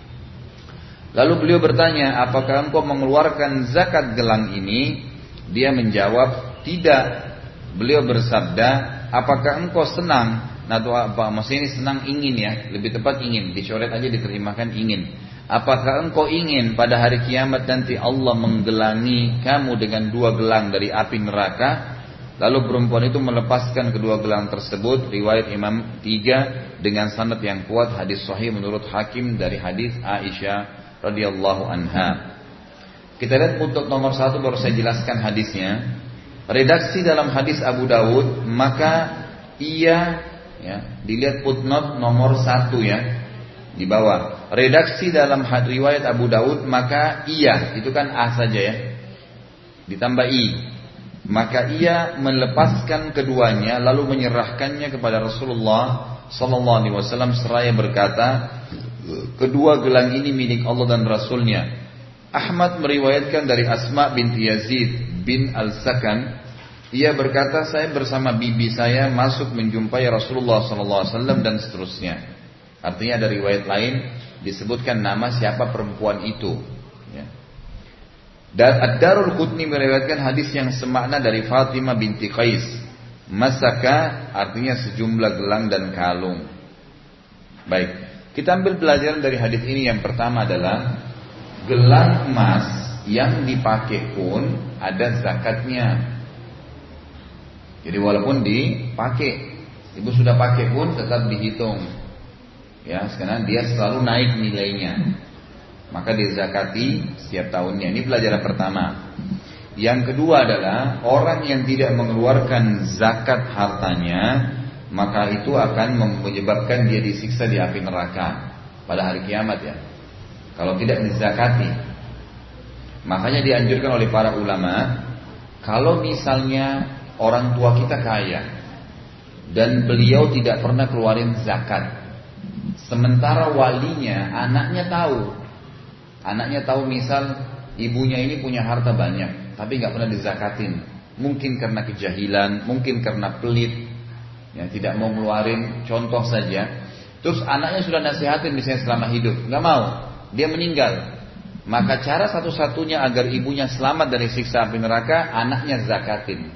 Lalu beliau bertanya, apakah engkau mengeluarkan zakat gelang ini? Dia menjawab, tidak. Beliau bersabda, apakah engkau senang? Nah, apa maksudnya ini senang, ingin ya, lebih tepat ingin, dicoret aja diterjemahkan ingin. Apakah engkau ingin pada hari kiamat nanti Allah menggelangi kamu dengan 2 gelang dari api neraka? Lalu perempuan itu melepaskan kedua gelang tersebut. Riwayat Imam 3 dengan sanad yang kuat, hadis sahih menurut Hakim dari hadis Aisyah radhiyallahu anha. Kita lihat untuk nomor 1 baru saya jelaskan hadisnya. Redaksi dalam hadis Abu Dawud, maka ia ya, dilihat footnote nomor 1 ya, di bawah. Redaksi dalam riwayat Abu Dawud, maka ia, itu kan a saja ya, ditambah i. Maka ia melepaskan keduanya lalu menyerahkannya kepada Rasulullah sallallahu alaihi wasallam seraya berkata, kedua gelang ini milik Allah dan Rasulnya. Ahmad meriwayatkan dari Asma binti Yazid bin Al-Sakan, ia berkata, saya bersama bibi saya masuk menjumpai Rasulullah sallallahu alaihi wasallam dan seterusnya. Artinya ada riwayat lain disebutkan nama siapa perempuan itu. Ya. Dan Ad-Darul Qutni meriwayatkan hadis yang semakna dari Fatimah binti Qais. Masaka artinya sejumlah gelang dan kalung. Baik, kita ambil pelajaran dari hadis ini. Yang pertama adalah gelang emas yang dipakai pun ada zakatnya. Jadi walaupun dipakai, ibu sudah pakai pun tetap dihitung. Ya, sekarang dia selalu naik nilainya, maka dizakati setiap tahunnya. Ini pelajaran pertama. Yang kedua adalah orang yang tidak mengeluarkan zakat hartanya, maka itu akan menyebabkan dia disiksa di api neraka pada hari kiamat ya, kalau tidak dizakati. Makanya dianjurkan oleh para ulama, kalau misalnya orang tua kita kaya dan beliau tidak pernah keluarin zakat, sementara walinya, anaknya tahu misal ibunya ini punya harta banyak, tapi nggak pernah dizakatin, mungkin karena kejahilan, mungkin karena pelit, ya tidak mau ngeluarin, contoh saja. Terus anaknya sudah nasihatin misalnya selama hidup, nggak mau, dia meninggal, maka cara satu-satunya agar ibunya selamat dari siksa api neraka, anaknya zakatin.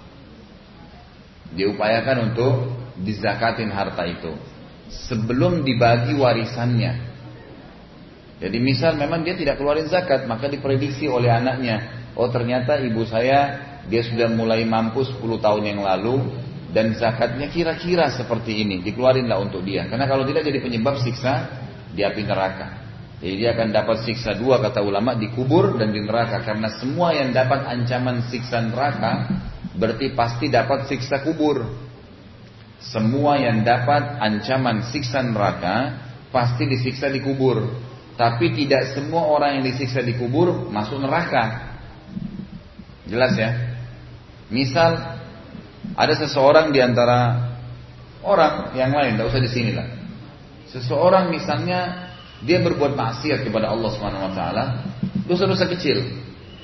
Diupayakan untuk dizakatin harta itu sebelum dibagi warisannya. Jadi misal memang dia tidak keluarin zakat, maka diprediksi oleh anaknya, oh ternyata ibu saya dia sudah mulai mampu 10 tahun yang lalu dan zakatnya kira-kira seperti ini, dikeluarinlah untuk dia. Karena kalau tidak jadi penyebab siksa di api neraka. Jadi dia akan dapat siksa 2 kata ulama, dikubur dan di neraka. Karena semua yang dapat ancaman siksa neraka berarti pasti dapat siksa kubur. Semua yang dapat ancaman siksa neraka pasti disiksa di kubur. Tapi tidak semua orang yang disiksa di kubur masuk neraka. Jelas ya? Misal ada seseorang di antara orang yang lain, tidak usah di sini lah. Seseorang misalnya dia berbuat maksiat kepada Allah Subhanahu wa taala, dosa-dosa kecil.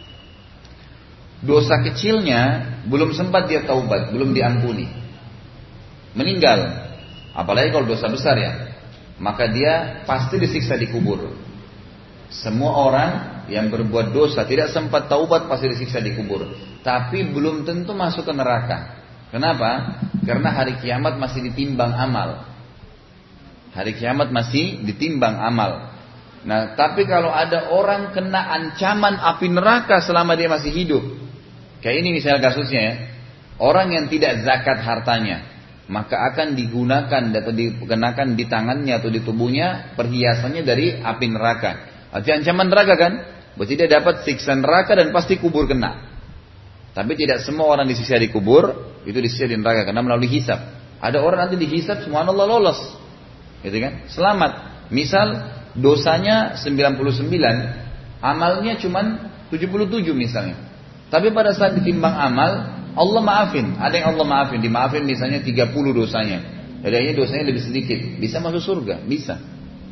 Dosa kecilnya belum sempat dia taubat, belum diampuni. Meninggal. Apalagi kalau dosa besar ya, maka dia pasti disiksa di kubur. Semua orang yang berbuat dosa tidak sempat taubat pasti disiksa di kubur, tapi belum tentu masuk ke neraka. Kenapa? Karena hari kiamat masih ditimbang amal. Hari kiamat masih ditimbang amal. Nah, tapi kalau ada orang kena ancaman api neraka selama dia masih hidup, kayak ini misalnya kasusnya ya, orang yang tidak zakat hartanya, maka akan digunakan atau dikenakan di tangannya atau di tubuhnya perhiasannya dari api neraka. Artinya ancaman neraka kan? Berarti dia dapat siksa neraka dan pasti kubur kena. Tapi tidak semua orang disiksa di kubur itu disiksa di neraka karena melalui hisab. Ada orang nanti dihisab subhanallah lolos, gitu kan? Selamat. Misal dosanya 99, amalnya cuman 77 misalnya. Tapi pada saat ditimbang amal, Allah maafin. Ada yang Allah maafin, dimaafin misalnya 30 dosanya. Adanya dosanya lebih sedikit, bisa masuk surga, bisa.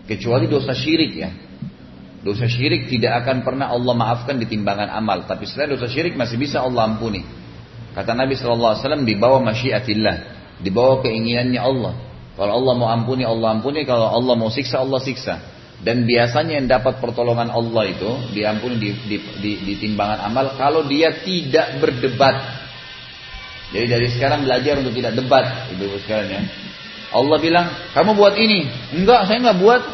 Kecuali dosa syirik ya. Dosa syirik tidak akan pernah Allah maafkan di timbangan amal. Tapi selain dosa syirik masih bisa Allah ampuni. Kata Nabi SAW, di bawah masyiatillah, di bawah keinginannya Allah. Kalau Allah mau ampuni, Allah ampuni. Kalau Allah mau siksa, Allah siksa. Dan biasanya yang dapat pertolongan Allah itu diampuni di timbangan amal kalau dia tidak berdebat. Jadi dari sekarang belajar untuk tidak debat, ibu-ibu sekalian ya. Allah bilang, kamu buat ini. Enggak, saya enggak buat.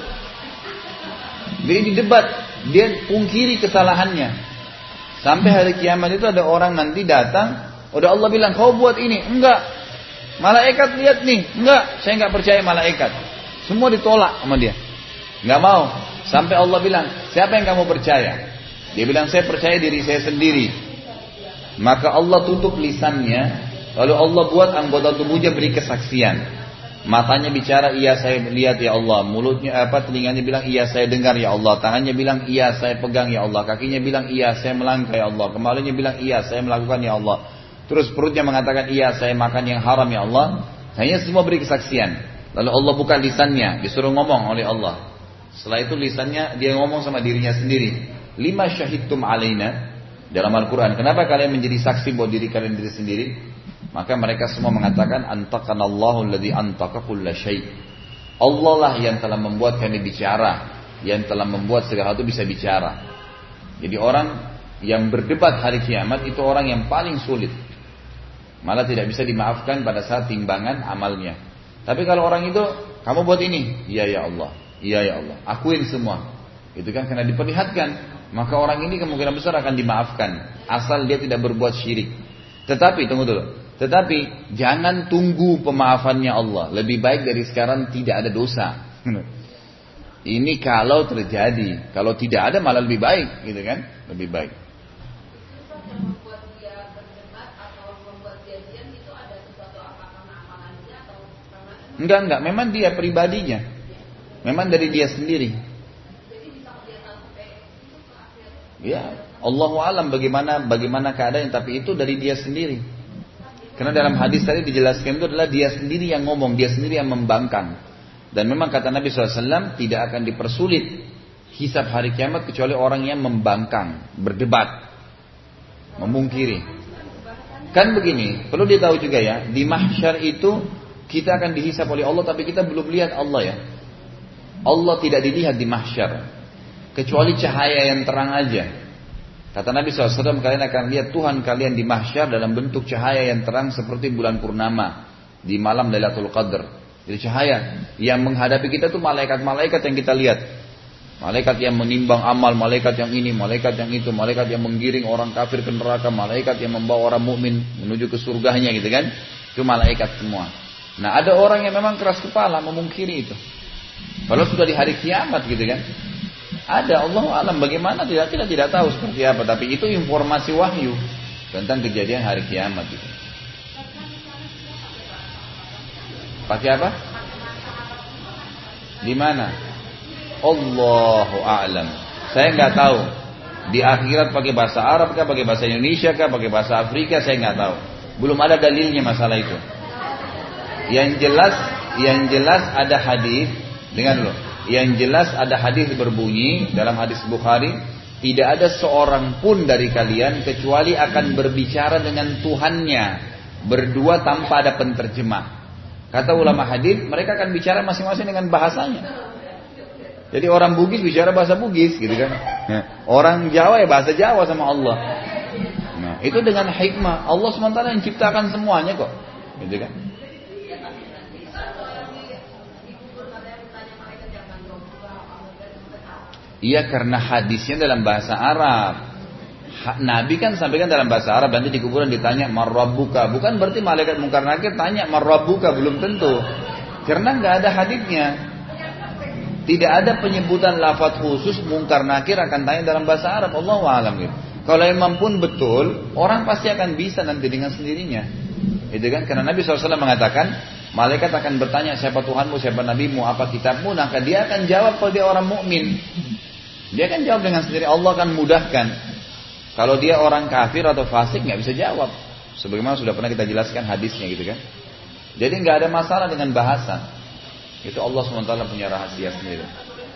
Jadi di debat, dia pungkiri kesalahannya. Sampai hari kiamat itu ada orang nanti datang, udah Allah bilang, kau buat ini. Enggak. Malaikat lihat nih. Enggak, saya enggak percaya malaikat. Semua ditolak sama dia. Enggak mau. Sampai Allah bilang, siapa yang kamu percaya? Dia bilang, saya percaya diri saya sendiri. Maka Allah tutup lisannya, lalu Allah buat anggota tubuhnya beri kesaksian. Matanya bicara, iya saya lihat ya Allah. Mulutnya telinganya bilang, iya saya dengar ya Allah. Tangannya bilang, iya saya pegang ya Allah. Kakinya bilang, iya saya melangkah ya Allah. Kepalanya bilang, iya saya melakukan ya Allah. Terus perutnya mengatakan, iya saya makan yang haram ya Allah. Hanya semua beri kesaksian. Lalu Allah buka lisannya, disuruh ngomong oleh Allah. Setelah itu lisannya dia ngomong sama dirinya sendiri. Lima syahidtum alaina. Dalam Al-Quran, kenapa kalian menjadi saksi buat diri kalian sendiri? Maka mereka semua mengatakan, antaqanallahu alladzi antaqa kulla syai'. Allah lah yang telah membuat kami bicara, yang telah membuat segala sesuatu bisa bicara. Jadi orang yang berdebat hari kiamat itu orang yang paling sulit. Malah tidak bisa dimaafkan pada saat timbangan amalnya. Tapi kalau orang itu, kamu buat ini, iya ya Allah, iya ya Allah, akuin semua. Itu kan karena diperlihatkan. Maka orang ini kemungkinan besar akan dimaafkan asal dia tidak berbuat syirik. Tetapi tunggu dulu. Tetapi jangan tunggu pemaafannya Allah. Lebih baik dari sekarang tidak ada dosa. Ini kalau terjadi. Kalau tidak ada malah lebih baik, gitu kan? Lebih baik. Enggak. Memang dia pribadinya. Memang dari dia sendiri. Ya, Allahu alam bagaimana keadaan, tapi itu dari dia sendiri. Karena dalam hadis tadi dijelaskan itu adalah dia sendiri yang ngomong, dia sendiri yang membangkang. Dan memang kata Nabi SAW tidak akan dipersulit hisab hari kiamat kecuali orang yang membangkang, berdebat, memungkiri. Kan begini, perlu ditahu juga ya, di mahsyar itu kita akan dihisab oleh Allah, tapi kita belum lihat Allah ya. Allah tidak dilihat di mahsyar. Kecuali cahaya yang terang aja. Kata Nabi SAW, kalian akan lihat Tuhan kalian di mahsyar dalam bentuk cahaya yang terang seperti bulan purnama di malam Lailatul Qadar. Jadi cahaya yang menghadapi kita tuh malaikat-malaikat yang kita lihat. Malaikat yang menimbang amal, malaikat yang ini, malaikat yang itu, malaikat yang menggiring orang kafir ke neraka, malaikat yang membawa orang mukmin menuju ke surganya gitu kan. Itu malaikat semua. Nah, ada orang yang memang keras kepala memungkiri itu. Kalau sudah di hari kiamat gitu kan. Ada, Allah alam bagaimana kita tidak tahu seperti apa, tapi itu informasi wahyu tentang kejadian hari kiamat itu. Pakai apa? Di mana? Allahu a'lam. Saya nggak tahu. Di akhirat pakai bahasa Arab kah, pakai bahasa Indonesia kah, pakai bahasa Afrika, saya nggak tahu. Belum ada dalilnya masalah itu. Yang jelas ada hadis. Dengar dulu. Yang jelas ada hadis berbunyi dalam hadis Bukhari, tidak ada seorang pun dari kalian kecuali akan berbicara dengan Tuhannya berdua tanpa ada penterjemah. Kata ulama hadis, mereka akan bicara masing-masing dengan bahasanya. Jadi orang Bugis bicara bahasa Bugis gitu kan. Orang Jawa ya bahasa Jawa sama Allah. Nah, itu dengan hikmah Allah SWT yang ciptakan semuanya kok. Gitu kan. Iya, karena hadisnya dalam bahasa Arab. Nabi kan sampaikan dalam bahasa Arab, nanti di kuburan ditanya marrabbuka. Bukan berarti malaikat mungkar nakir tanya marrabbuka, belum tentu. Karena nggak ada hadisnya. Tidak ada penyebutan lafaz khusus mungkar nakir akan tanya dalam bahasa Arab. Allahu a'lam gitu. Kalau emang pun betul, orang pasti akan bisa nanti dengan sendirinya. Itu kan, karena Nabi SAW mengatakan malaikat akan bertanya siapa Tuhanmu, siapa Nabimu, apa kitabmu. Maka dia akan jawab kalau dia orang mukmin. Dia akan jawab dengan sendiri, Allah akan mudahkan. Kalau dia orang kafir atau fasik nggak bisa jawab. Sebagaimana sudah pernah kita jelaskan hadisnya gitu kan. Jadi nggak ada masalah dengan bahasa. Itu Allah SWT punya rahasia sendiri.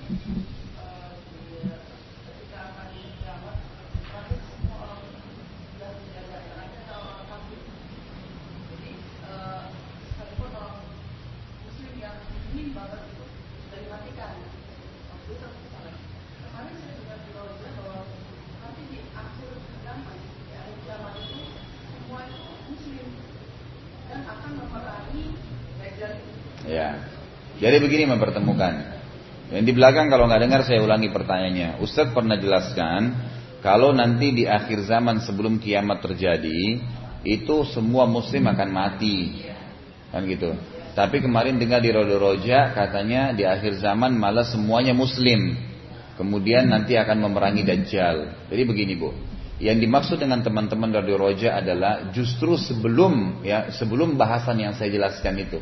Ya, jadi begini mempertemukan. Yang di belakang kalau nggak dengar saya ulangi pertanyaannya. Ustadz pernah jelaskan kalau nanti di akhir zaman sebelum kiamat terjadi itu semua muslim akan mati, kan gitu. Tapi kemarin dengar di Radio Roja katanya di akhir zaman malah semuanya muslim. Kemudian nanti akan memerangi Dajjal. Jadi begini Bu, yang dimaksud dengan teman-teman Radio Roja adalah justru sebelum bahasan yang saya jelaskan itu.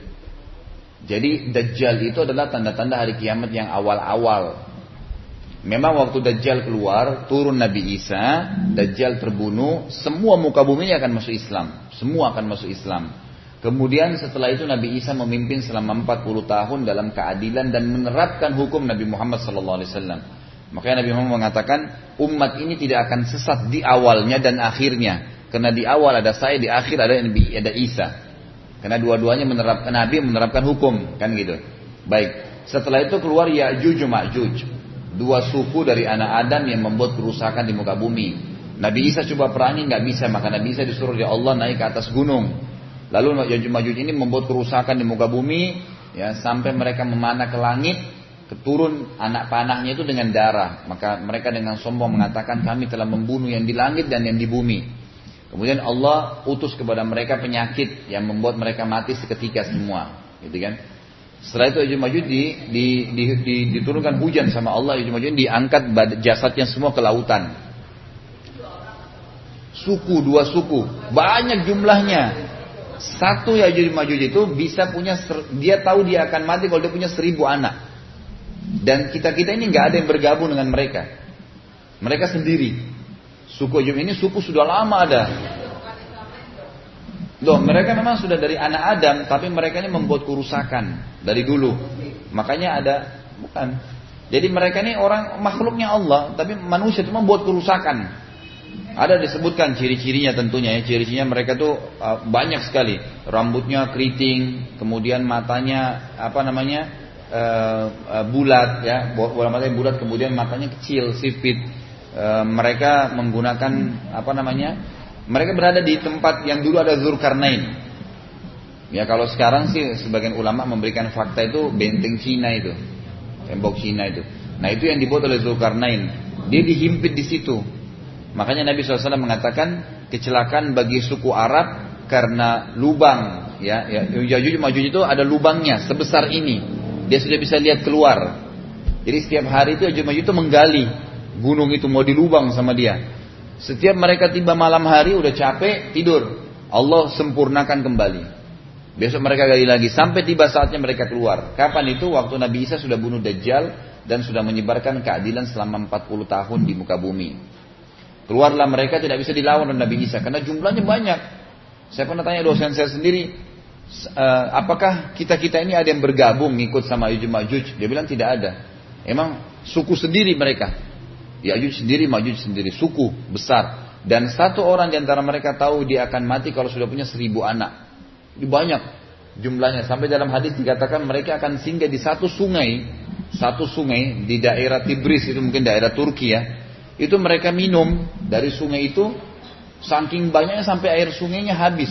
Jadi Dajjal itu adalah tanda-tanda hari kiamat yang awal-awal. Memang waktu Dajjal keluar, turun Nabi Isa, Dajjal terbunuh, semua muka bumi akan masuk Islam. Semua akan masuk Islam. Kemudian setelah itu Nabi Isa memimpin selama 40 tahun dalam keadilan dan menerapkan hukum Nabi Muhammad SAW. Makanya Nabi Muhammad mengatakan, umat ini tidak akan sesat di awalnya dan akhirnya. Karena di awal ada saya, di akhir ada Isa. Karena dua-duanya Nabi menerapkan hukum, kan gitu. Baik, setelah itu keluar Ya'juj Ma'juj, dua suku dari anak Adam yang membuat kerusakan di muka bumi. Nabi Isa coba perangi, nggak bisa, maka Nabi Isa disuruh oleh Allah naik ke atas gunung. Lalu Ya'juj Ma'juj ini membuat kerusakan di muka bumi, ya sampai mereka memanah ke langit, keturun anak panahnya itu dengan darah. Maka mereka dengan sombong mengatakan kami telah membunuh yang di langit dan yang di bumi. Kemudian Allah utus kepada mereka penyakit yang membuat mereka mati seketika semua, gitu kan? Setelah itu Ya'juj Ma'juj diturunkan hujan sama Allah. Ya'juj Ma'juj diangkat jasadnya semua ke lautan. Dua suku, banyak jumlahnya. Satu Ya'juj Ma'juj itu bisa punya, dia tahu dia akan mati kalau dia punya 1000 anak. Dan kita ini nggak ada yang bergabung dengan mereka. Mereka sendiri. Suku Ya'juj ini suku sudah lama ada. Mereka memang sudah dari anak Adam, tapi mereka ini membuat kerusakan dari dulu. Makanya bukan. Jadi mereka ini orang makhluknya Allah, tapi manusia cuma membuat kerusakan. Ada disebutkan ciri-cirinya tentunya ya. Ciri-cirinya mereka tuh banyak sekali. Rambutnya keriting, kemudian matanya bulat ya, bola matanya bulat, kemudian matanya kecil, sipit. Mereka menggunakan mereka berada di tempat yang dulu ada Dzulkarnain. Ya kalau sekarang sih sebagian ulama memberikan fakta itu benteng Cina itu, tembok Cina itu. Nah itu yang dibuat oleh Dzulkarnain. Dia dihimpit di situ. Makanya Nabi SAW mengatakan kecelakaan bagi suku Arab karena lubang. Ya'juj Ma'juj itu ada lubangnya sebesar ini. Dia sudah bisa lihat keluar. Jadi setiap hari itu Ya'juj Ma'juj itu menggali gunung itu mau dilubang sama dia. Setiap mereka tiba malam hari udah capek tidur, Allah sempurnakan kembali. Besok mereka gali lagi sampai tiba saatnya mereka keluar. Kapan itu? Waktu Nabi Isa sudah bunuh Dajjal dan sudah menyebarkan keadilan selama 40 tahun di muka bumi. Keluarlah mereka, tidak bisa dilawan oleh Nabi Isa karena jumlahnya banyak. Saya pernah tanya dosen saya sendiri, apakah kita ini ada yang bergabung ngikut sama Ya'juj Ma'juj? Dia bilang tidak ada. Emang suku sendiri mereka. Ya'juj sendiri, Ma'juj sendiri, suku besar. Dan satu orang di antara mereka tahu dia akan mati kalau sudah punya 1000 anak. Ini banyak jumlahnya. Sampai dalam hadis dikatakan mereka akan singgah di satu sungai di daerah Tigris, itu mungkin daerah Turki ya. Itu mereka minum dari sungai itu, saking banyaknya sampai air sungainya habis.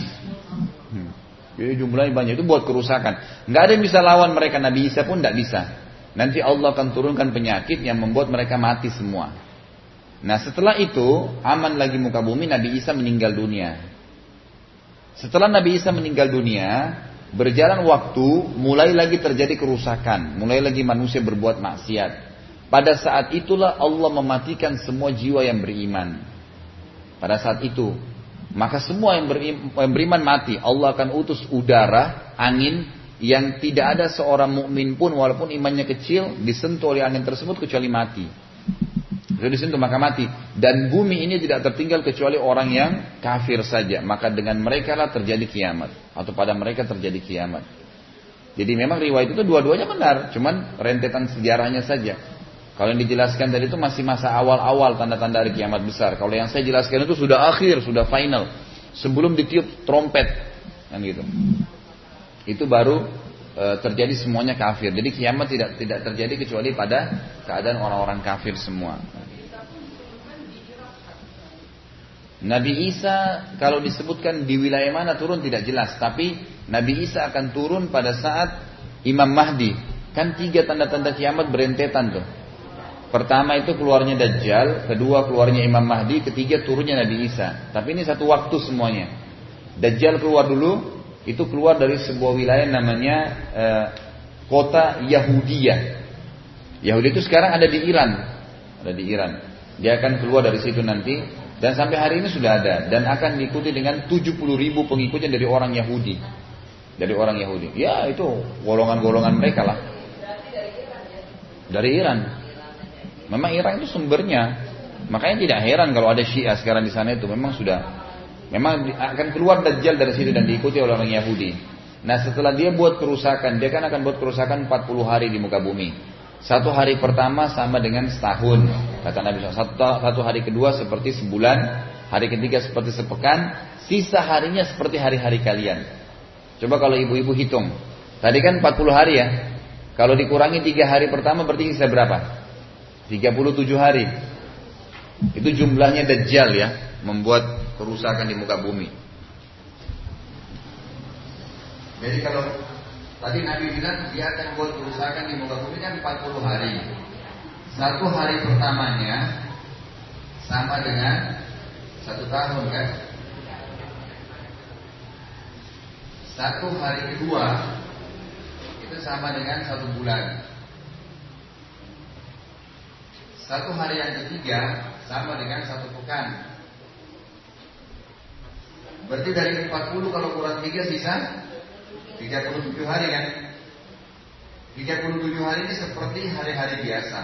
Jadi jumlahnya banyak, itu buat kerusakan. Nggak ada yang bisa lawan mereka, Nabi Isa pun nggak bisa. Nanti Allah akan turunkan penyakit yang membuat mereka mati semua. Nah setelah itu aman lagi muka bumi, Nabi Isa meninggal dunia. Setelah Nabi Isa meninggal dunia, berjalan waktu, mulai lagi terjadi kerusakan, mulai lagi manusia berbuat maksiat. Pada saat itulah Allah mematikan semua jiwa yang beriman. Pada saat itu, maka semua yang beriman mati. Allah akan utus udara, angin, yang tidak ada seorang mukmin pun walaupun imannya kecil disentuh oleh angin tersebut kecuali mati. Kalau disentuh maka mati. Dan bumi ini tidak tertinggal kecuali orang yang kafir saja. Maka dengan mereka lah terjadi kiamat, atau pada mereka terjadi kiamat. Jadi memang riwayat itu dua-duanya benar, cuman rentetan sejarahnya saja. Kalau yang dijelaskan tadi itu masih masa awal-awal tanda-tanda hari kiamat besar. Kalau yang saya jelaskan itu sudah akhir, sudah final. Sebelum ditiup trompet, kan gitu. Itu baru terjadi semuanya kafir. Jadi kiamat tidak terjadi kecuali pada keadaan orang-orang kafir semua. Nabi Isa kalau disebutkan di wilayah mana turun tidak jelas, tapi Nabi Isa akan turun pada saat Imam Mahdi. Kan 3 tanda-tanda kiamat berentetan tuh. Pertama itu keluarnya Dajjal, kedua keluarnya Imam Mahdi, ketiga turunnya Nabi Isa. Tapi ini satu waktu semuanya. Dajjal keluar dulu, itu keluar dari sebuah wilayah namanya kota Yahudiyah. Yahudi itu sekarang ada di Iran. Dia akan keluar dari situ nanti. Dan sampai hari ini sudah ada. Dan akan diikuti dengan 70.000 pengikutnya dari orang Yahudi. Ya itu golongan-golongan mereka lah. Dari Iran. Memang Iran itu sumbernya. Makanya tidak heran kalau ada Syiah sekarang di sana itu. Memang akan keluar Dajjal dari situ dan diikuti oleh orang Yahudi. Nah setelah dia buat kerusakan, dia kan akan buat kerusakan 40 hari di muka bumi. 1 hari pertama sama dengan setahun, kata Nabi SAW. 1 hari kedua seperti sebulan, hari ketiga seperti sepekan, sisa harinya seperti hari-hari kalian. Coba kalau ibu-ibu hitung, tadi kan 40 hari ya, kalau dikurangi 3 hari pertama berarti sisa berapa? 37 hari. Itu jumlahnya Dajjal ya, membuat kerusakan di muka bumi. Jadi kalau tadi Nabi bilang dia akan buat kerusakan di muka bumi kan 40 hari. 1 hari pertamanya sama dengan 1 tahun kan. 1 hari kedua itu sama dengan 1 bulan. 1 hari yang ketiga sama dengan 1 pekan. Berarti dari 40 kalau kurang 3 sisa 37 hari kan. 37 hari ini seperti hari-hari biasa.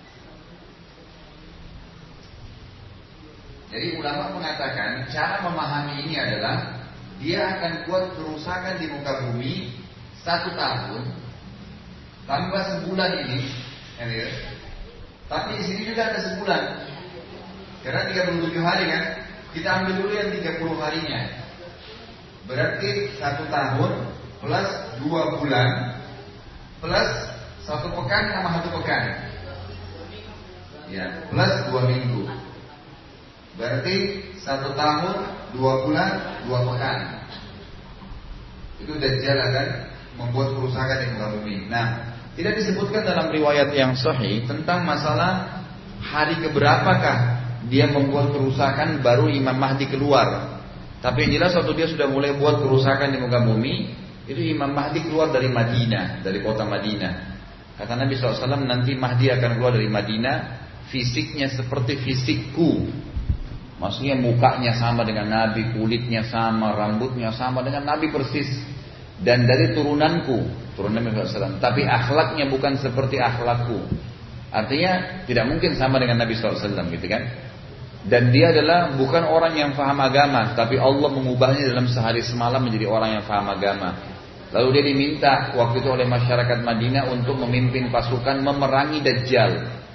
Jadi ulama mengatakan cara memahami ini adalah dia akan buat kerusakan di muka bumi 1 tahun tambah sebulan ini, ya. Tapi di sini juga ada sebulan. Karena 37 hari kan. Kita ambil dulu yang 30 harinya. Berarti 1 tahun plus 2 bulan plus 1 pekan sama 1 pekan. Ya, plus 2 minggu. Berarti 1 tahun 2 bulan 2 pekan. Itu Dajjal akan membuat kerusakan di muka bumi. Nah, tidak disebutkan dalam riwayat yang sahih tentang masalah hari keberapakah dia membuat kerusakan baru Imam Mahdi keluar. Tapi yang jelas waktu dia sudah mulai buat kerusakan di muka bumi, itu Imam Mahdi keluar dari Madinah, dari kota Madinah. Kata Nabi SAW, nanti Mahdi akan keluar dari Madinah, fisiknya seperti fisikku. Maksudnya mukanya sama dengan Nabi, kulitnya sama, rambutnya sama dengan Nabi persis. Dan dari turunanku, turunan Nabi SAW. Tapi akhlaknya bukan seperti akhlakku. Artinya tidak mungkin sama dengan Nabi SAW gitu kan. Dan dia adalah bukan orang yang faham agama, tapi Allah mengubahnya dalam sehari semalam menjadi orang yang faham agama. Lalu dia diminta waktu itu oleh masyarakat Madinah untuk memimpin pasukan memerangi Dajjal.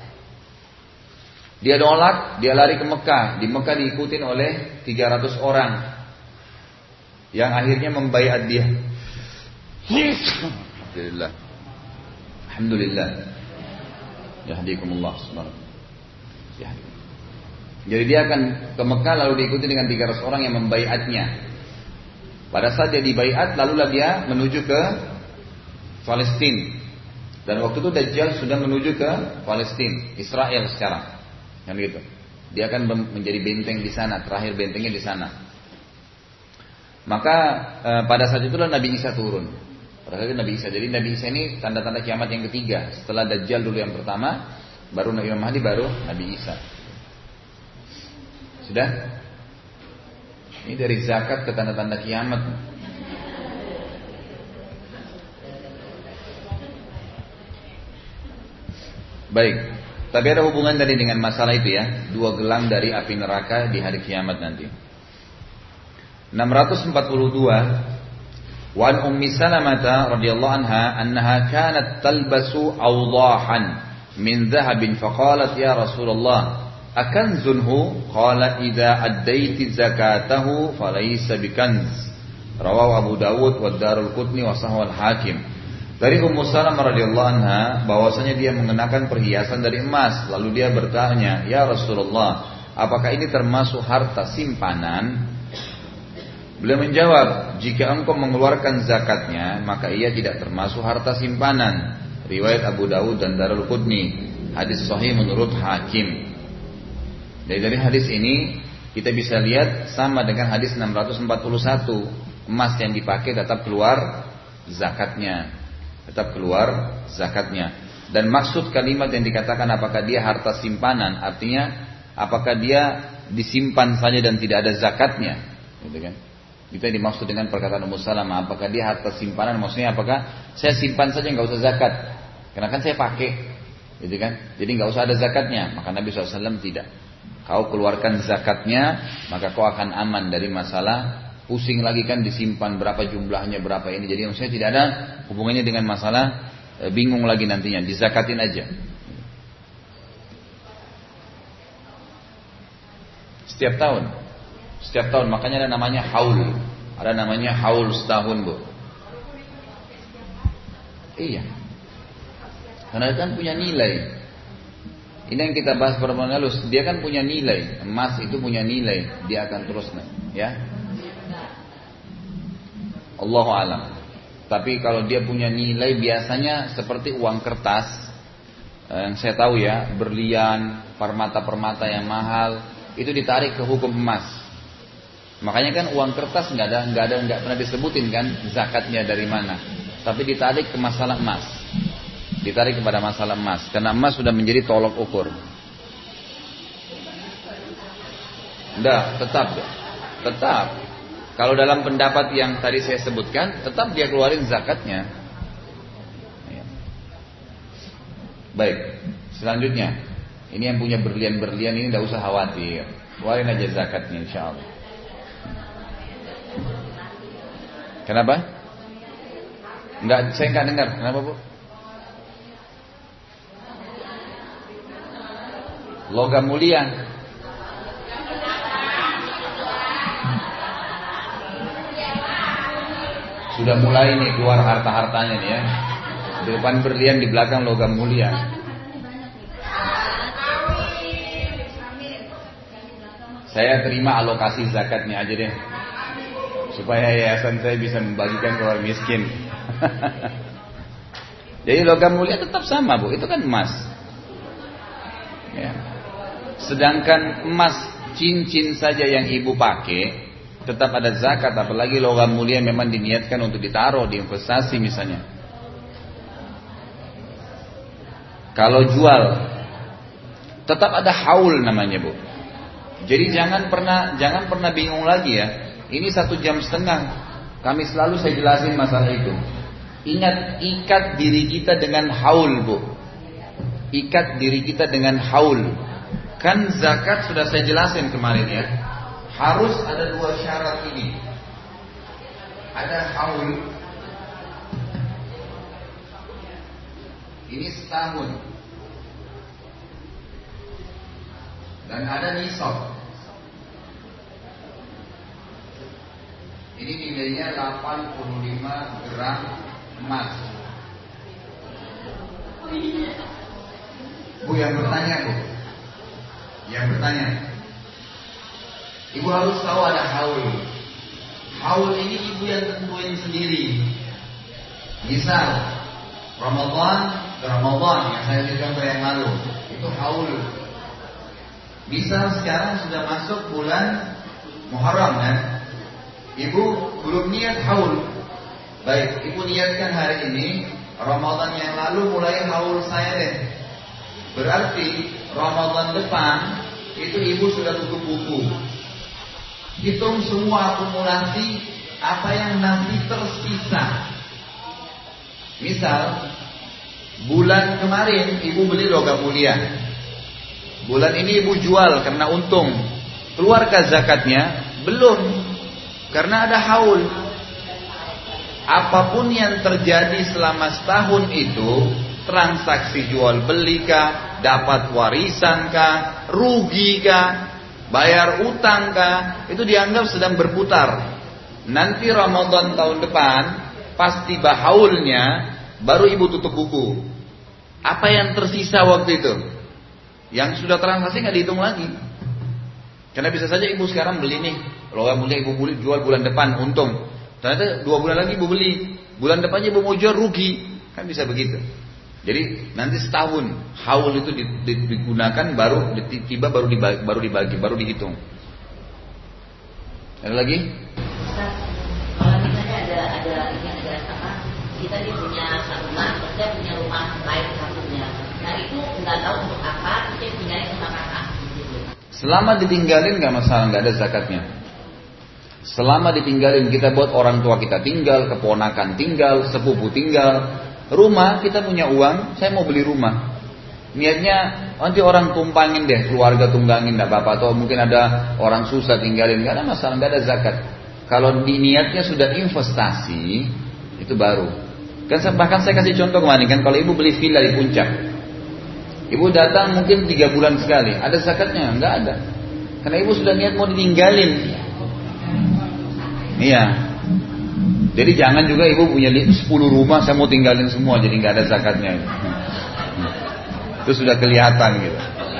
Dia nolak, dia lari ke Mekah. Di Mekah diikutin oleh 300 orang yang akhirnya membaiat dia. Alhamdulillah. Alhamdulillah. Yahdikumullah subhanahu. Yahdikum. Jadi dia akan ke Mekah lalu diikuti dengan 300 orang yang membaiatnya. Pada saat dia dibaiat, lalulah dia menuju ke Palestina. Dan waktu itu Dajjal sudah menuju ke Palestina, Israel sekarang. Yang gitu. Dia akan menjadi benteng di sana, terakhir bentengnya di sana. Maka pada saat itulah Nabi Isa turun. Pada saat itu Nabi Isa. Jadi Nabi Isa ini tanda-tanda kiamat yang ketiga. Setelah Dajjal dulu yang pertama, baru Nabi Muhammad, baru Nabi Isa. Sudah? Ini dari zakat ke tanda-tanda kiamat. Baik. Tapi ada hubungan tadi dengan masalah itu ya. 2 gelang dari api neraka di hari kiamat nanti. 642. Wa an Ummi Salamah radhiyallahu anha annaha kanat talbasu awdahan min dhahabin faqalat ya Rasulullah akanzunhu qala idza addaiti zakatahu falaysa bikanz. Rawahu Abu Dawud wa Darul-Qutni wa Sahih al-Hakim. Dari Ummu Salamah radhiyallahu anha bahwasanya dia mengenakan perhiasan dari emas, lalu dia bertanya, "Ya Rasulullah, apakah ini termasuk harta simpanan?" Beliau menjawab, "Jika engkau mengeluarkan zakatnya, maka ia tidak termasuk harta simpanan." Riwayat Abu Dawud dan Darul-Qutni. Hadis sahih menurut Hakim. Dari hadis ini kita bisa lihat sama dengan hadis 641. Emas yang dipakai tetap keluar zakatnya. Tetap keluar zakatnya. Dan maksud kalimat yang dikatakan apakah dia harta simpanan, artinya apakah dia disimpan saja dan tidak ada zakatnya, gitu kan? Itu yang dimaksud dengan perkataan Ummu Salamah, apakah dia harta simpanan, maksudnya apakah saya simpan saja nggak usah zakat, karena kan saya pakai, gitu kan? Jadi nggak usah ada zakatnya. Maka Nabi SAW tidak. Kau keluarkan zakatnya, maka kau akan aman dari masalah pusing lagi kan disimpan berapa jumlahnya berapa ini. Jadi maksudnya tidak ada hubungannya dengan masalah bingung lagi nantinya, dizakatin aja. Setiap tahun, makanya ada namanya haul. Ada namanya haul setahun, Bu. Iya. Karena kan punya nilai. Ini yang kita bahas pertemuan lalu. Dia kan punya nilai. Emas itu punya nilai. Dia akan terus, ya. Allahu a'lam. Tapi kalau dia punya nilai biasanya seperti uang kertas. Yang saya tahu ya, berlian, permata-permata yang mahal, itu ditarik ke hukum emas. Makanya kan uang kertas nggak pernah disebutin kan zakatnya dari mana. Tapi ditarik ke masalah emas. Ditarik kepada masalah emas, karena emas sudah menjadi tolok ukur. Tetap. Kalau dalam pendapat yang tadi saya sebutkan, tetap dia keluarin zakatnya. Baik, selanjutnya, ini yang punya berlian-berlian ini tidak usah khawatir, keluarin aja zakatnya, insya Allah. Kenapa? Saya nggak dengar. Kenapa, Bu? Logam mulia. Sudah mulai nih keluar harta-hartanya nih ya. Di depan berlian, di belakang logam mulia. Saya terima alokasi zakatnya aja deh, supaya yayasan saya bisa membagikan ke orang miskin. Jadi logam mulia tetap sama, Bu. Itu kan emas. Ya. Sedangkan emas cincin saja yang ibu pakai tetap ada zakat, apalagi logam mulia memang diniatkan untuk ditaruh di investasi misalnya. Kalau jual tetap ada haul namanya, Bu. Jadi jangan pernah bingung lagi ya. Ini 1,5 jam kami selalu saya jelasin masalah itu. Ingat, ikat diri kita dengan haul, Bu. Ikat diri kita dengan haul. Kan zakat sudah saya jelasin kemarin ya. Harus ada 2 syarat ini. Ada haul. Ini setahun. Dan ada nisab. Ini nilainya 85 gram emas. Bu yang bertanya, Bu. Yang bertanya. Ibu harus tahu ada haul. Haul ini ibu yang tentuin sendiri. Misal Ramadan yang saya berikan yang lalu, itu haul. Misal sekarang sudah masuk bulan Muharram kan? Ibu belum niat haul. Baik, ibu niatkan hari ini, Ramadan yang lalu mulai haul saya deh. Berarti Ramadan depan itu ibu sudah tutup buku. Hitung semua akumulasi apa yang nanti tersisa. Misal bulan kemarin ibu beli logam mulia. Bulan ini ibu jual karena untung. Keluarkah zakatnya? Belum. Karena ada haul. Apapun yang terjadi selama setahun itu transaksi jual beli kah, dapat warisan kah, rugi kah, bayar utang kah, itu dianggap sedang berputar. Nanti Ramadan tahun depan, pas tiba haulnya, baru ibu tutup buku. Apa yang tersisa waktu itu? Yang sudah transaksi nggak dihitung lagi. Karena bisa saja ibu sekarang beli nih, kalau mulai ibu beli jual bulan depan untung. Ternyata 2 bulan lagi ibu beli, bulan depannya ibu mau jual rugi, kan bisa begitu. Jadi nanti setahun haul itu digunakan, baru tiba baru dibagi, baru dihitung. Ada lagi? Kalau misalnya ada apa? Kita dia punya satu rumah, dia punya rumah lain satunya. Nah itu nggak tahu untuk apa, dia tinggalin sama kakak. Selama ditinggalin nggak masalah, nggak ada zakatnya. Selama ditinggalin, kita buat orang tua kita tinggal, keponakan tinggal, sepupu tinggal, rumah kita punya uang, saya mau beli rumah. Niatnya nanti orang tumpangin deh, keluarga tunggangin, nggak apa-apa. Atau mungkin ada orang susah tinggalin, nggak ada masalah, nggak ada zakat. Kalau niatnya sudah investasi, itu baru. Kan bahkan saya kasih contoh kemarin kan, kalau ibu beli villa di puncak, ibu datang mungkin 3 bulan sekali, ada zakatnya? Nggak ada, karena ibu sudah niat mau ditinggalin. Iya. Jadi jangan juga ibu punya 10 rumah, saya mau tinggalin semua, jadi nggak ada zakatnya. Itu sudah kelihatan gitu.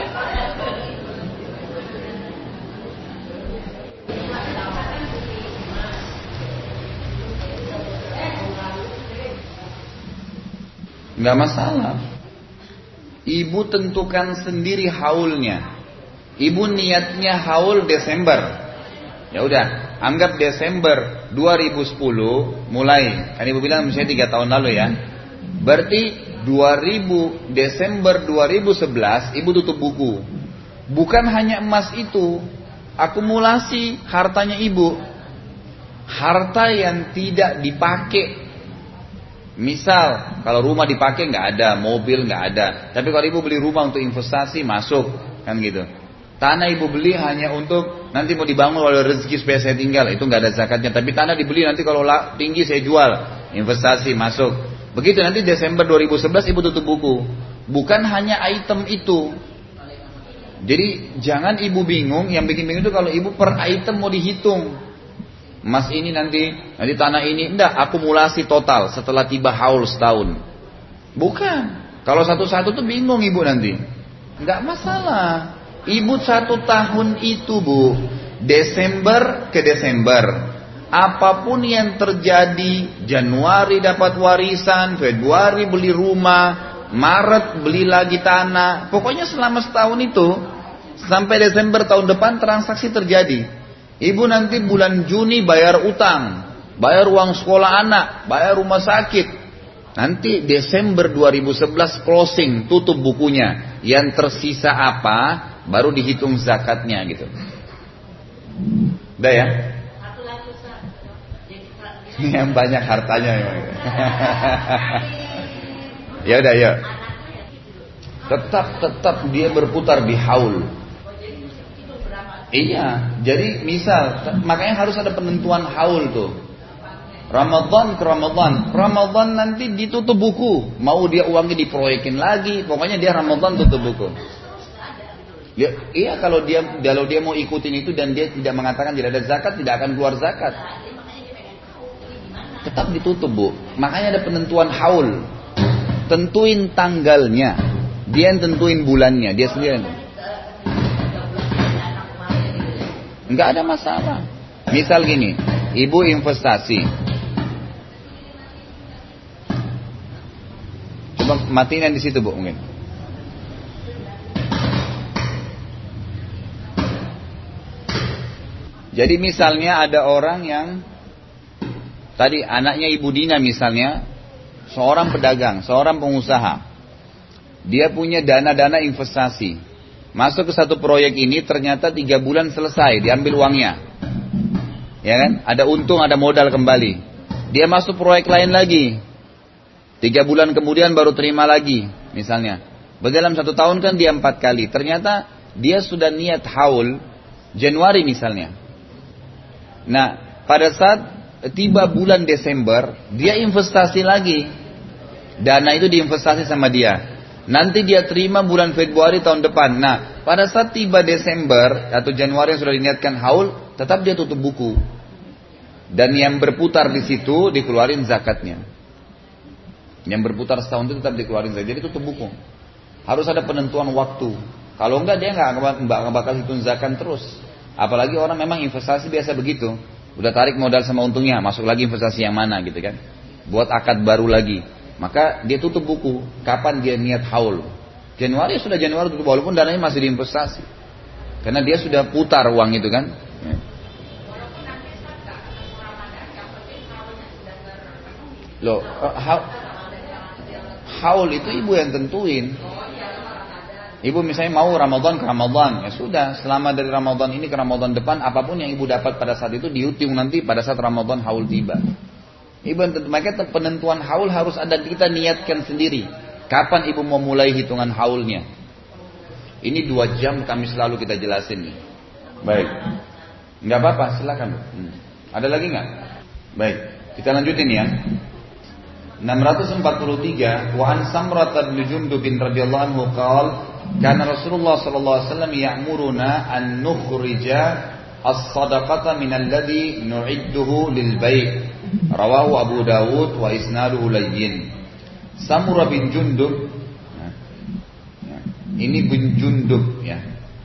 Nggak masalah. Ibu tentukan sendiri haulnya. Ibu niatnya haul Desember. Ya udah, anggap Desember 2010 mulai. Kan ibu bilang misalnya 3 tahun lalu ya. Berarti 2000 Desember 2011 ibu tutup buku. Bukan hanya emas itu, akumulasi hartanya ibu. Harta yang tidak dipakai. Misal kalau rumah dipakai nggak ada, mobil nggak ada. Tapi kalau ibu beli rumah untuk investasi masuk, kan gitu. Tanah ibu beli hanya untuk nanti mau dibangun oleh rezeki supaya saya tinggal, itu nggak ada zakatnya. Tapi tanah dibeli nanti kalau tinggi saya jual, investasi masuk. Begitu nanti Desember 2011 ibu tutup buku. Bukan hanya item itu. Jadi jangan ibu bingung, yang bikin bingung itu kalau ibu per item mau dihitung. Emas ini nanti tanah ini, enggak, akumulasi total setelah tiba haul setahun. Bukan. Kalau satu-satu tuh bingung ibu nanti. Enggak masalah. Ibu 1 tahun itu bu, Desember ke Desember. Apapun yang terjadi, Januari dapat warisan, Februari beli rumah, Maret beli lagi tanah. Pokoknya selama setahun itu, sampai Desember tahun depan transaksi terjadi. Ibu nanti bulan Juni bayar utang, bayar uang sekolah anak, bayar rumah sakit. Nanti Desember 2011 closing, tutup bukunya. Yang tersisa apa, baru dihitung zakatnya gitu. Udah ya? Yang banyak hartanya. Ya udah ya. Tetap dia berputar di haul. Iya, jadi misal, makanya harus ada penentuan haul tuh. Ramadan ke Ramadan, Ramadan nanti ditutup buku. Mau dia uangnya diproyekin lagi, pokoknya dia Ramadan tutup buku. Ya, iya kalau dia mau ikutin itu dan dia tidak mengatakan tidak ada zakat, tidak akan keluar zakat. Tetap ditutup bu. Makanya ada penentuan haul. Tentuin tanggalnya, dia yang tentuin bulannya, dia sendiri. Enggak ada masalah. Misal gini, ibu investasi. Coba matiin yang di situ bu mungkin. Jadi misalnya ada orang yang tadi anaknya ibu Dina misalnya, seorang pedagang, seorang pengusaha. Dia punya dana-dana investasi. Masuk ke satu proyek ini ternyata 3 bulan selesai, diambil uangnya. Ya kan? Ada untung, ada modal kembali. Dia masuk proyek lain lagi. 3 bulan kemudian baru terima lagi, misalnya. Dalam 1 tahun kan dia 4 kali. Ternyata dia sudah niat haul Januari misalnya. Nah, pada saat tiba bulan Desember, dia investasi lagi. Dana itu diinvestasi sama dia. Nanti dia terima bulan Februari tahun depan. Nah, pada saat tiba Desember atau Januari yang sudah diniatkan haul, tetap dia tutup buku. Dan yang berputar di situ dikeluarin zakatnya. Yang berputar setahun itu tetap dikeluarin zakat. Jadi tutup buku. Harus ada penentuan waktu. Kalau enggak dia nggak bakal hitung zakat terus. Apalagi orang memang investasi biasa begitu. Udah tarik modal sama untungnya, masuk lagi investasi yang mana gitu kan. Buat akad baru lagi. Maka dia tutup buku. Kapan dia niat haul? Januari sudah Januari tutup, walaupun dananya masih diinvestasi. Karena dia sudah putar uang itu kan. Loh, haul itu ibu yang tentuin. Ibu misalnya mau Ramadan ke Ramadan, ya sudah, selama dari Ramadan ini ke Ramadan depan, apapun yang ibu dapat pada saat itu dihitung nanti pada saat Ramadan haul tiba. Ibu tentu, makanya penentuan haul harus ada, kita niatkan sendiri. Kapan ibu mau mulai hitungan haulnya? Ini 2 jam kami selalu kita jelasin nih. Baik, nggak apa-apa, silakan. Ada lagi nggak? Baik, kita lanjutin ya. 643. Wa an Samrah bin Jundub radhiyallahu anhu qala kana Rasulullah sallallahu alaihi wasallam ya'muruna an nukhrija as-sadaqata min alladhi nu'idduhu lil bai'. Rawahu Abu Dawud wa isnaduhu layyin. Samurah bin Jundub, ini bin Jundub ya.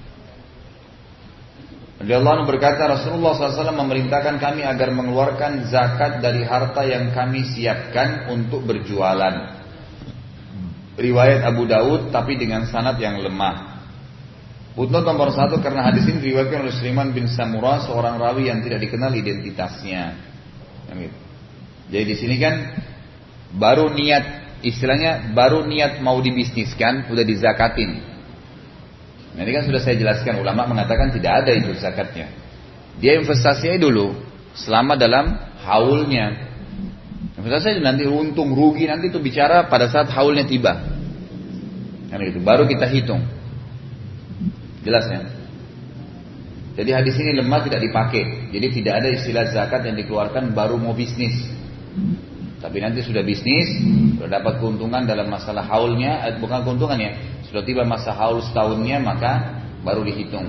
Radhiyallahu anhu berkata, Rasulullah SAW memerintahkan kami agar mengeluarkan zakat dari harta yang kami siapkan untuk berjualan. Riwayat Abu Dawud tapi dengan sanad yang lemah. Footnote nomor 1, karena hadis ini diriwayatkan oleh Sulaiman bin Samurah, seorang rawi yang tidak dikenal identitasnya. Jadi di sini kan baru niat, istilahnya baru niat mau dibisniskan, udah dizakatin. Nah, ini kan sudah saya jelaskan, ulama mengatakan tidak ada itu zakatnya. Dia investasinya dulu selama dalam haulnya. Investasi nanti untung rugi nanti itu bicara pada saat haulnya tiba. Kan gitu, baru kita hitung. Jelas ya? Jadi hadis ini lemah, tidak dipakai. Jadi tidak ada istilah zakat yang dikeluarkan baru mau bisnis. Tapi nanti sudah bisnis, sudah dapat keuntungan dalam masalah haulnya, bukan keuntungan ya, sudah tiba masa haul setahunnya, maka baru dihitung.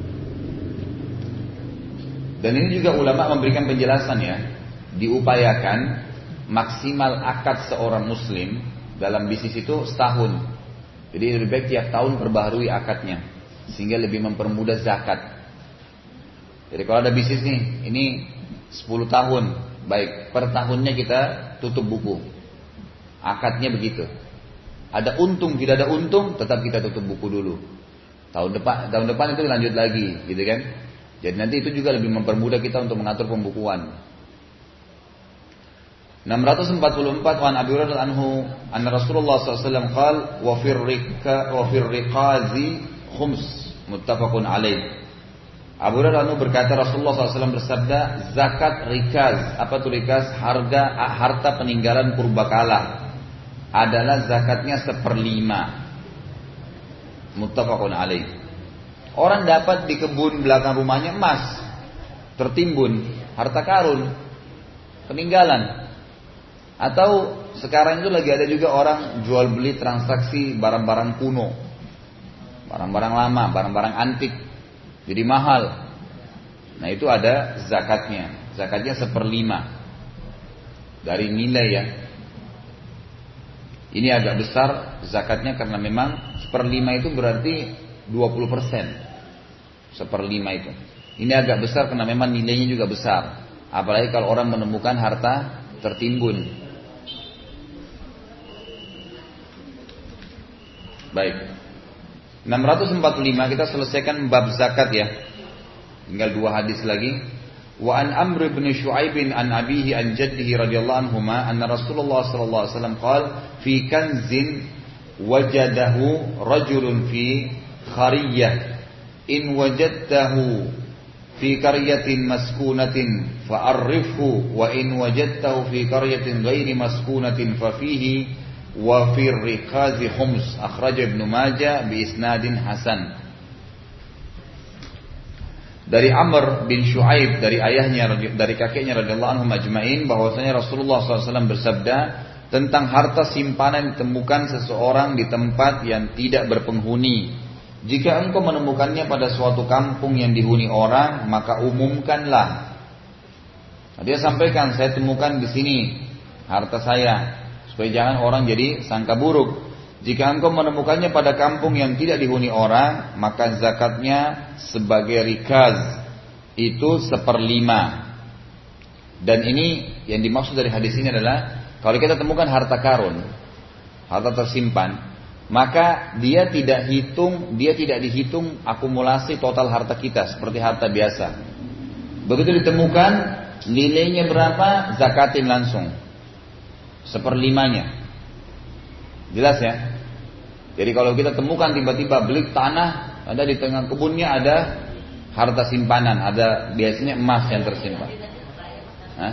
Dan ini juga ulama memberikan penjelasan ya, diupayakan maksimal akad seorang muslim dalam bisnis itu setahun. Jadi lebih baik tiap tahun perbaharui akadnya, sehingga lebih mempermudah zakat. Jadi kalau ada bisnis nih, ini 10 tahun, baik, per tahunnya kita tutup buku. Akadnya begitu. Ada untung, tidak ada untung, tetap kita tutup buku dulu. Tahun depan itu lanjut lagi, gitu kan? Jadi nanti itu juga lebih mempermudah kita untuk mengatur pembukuan. 644 wan Abi Hurairah anhu anna Rasulullah SAW qala wa fir riqazi khums muttafaqun alaih. Abu Hurairah berkata Rasulullah SAW bersabda, zakat rikaz, apa itu rikaz? Harta peninggalan purbakala adalah zakatnya 1/5. Muttafaqun alaih. Orang dapat di kebun belakang rumahnya emas, tertimbun, harta karun, peninggalan. Atau sekarang itu lagi ada juga orang jual beli transaksi barang-barang kuno, barang-barang lama, barang-barang antik. Jadi mahal. Nah itu ada zakatnya. Zakatnya 1/5 dari nilai ya. Ini agak besar zakatnya karena memang 1/5 itu berarti 20%. 1/5 itu. Ini agak besar karena memang nilainya juga besar. Apalagi kalau orang menemukan harta tertimbun. Baik. 645 kita selesaikan bab zakat ya. Tinggal 2 hadis lagi. Wa an Amr bin Shu'aib an abihi an jaddihi radhiyallahu anhuma anna Rasulullah sallallahu alaihi wasallam qala fi kanzin wajadahu rajulun fi khariyah in wajadtahu fi qaryatin maskunatin fa'arrifhu wa in wajadtahu fi qaryatin ghairi maskunatin fa fihi wa fir riqazi khums akhraj Ibnu Majah bi isnadin hasan. Dari Amr bin Shu'aib, dari ayahnya, dari kakeknya radhiyallahu anhum ajma'in, bahwasanya Rasulullah SAW bersabda, tentang harta simpanan ditemukan seseorang di tempat yang tidak berpenghuni. Jika engkau menemukannya pada suatu kampung yang dihuni orang, maka umumkanlah. Dia sampaikan, saya temukan di sini harta saya, supaya jangan orang jadi sangka buruk. Jika engkau menemukannya pada kampung yang tidak dihuni orang, maka zakatnya sebagai rikaz, itu 1/5. Dan ini yang dimaksud dari hadis ini adalah, kalau kita temukan harta karun, harta tersimpan, maka dia tidak dihitung akumulasi total harta kita seperti harta biasa. Begitu ditemukan nilainya berapa, zakatin langsung 1/5-nya. Jelas ya? Jadi kalau kita temukan tiba-tiba beli tanah, ada di tengah kebunnya ada harta simpanan, ada biasanya emas yang tersimpan. Hah?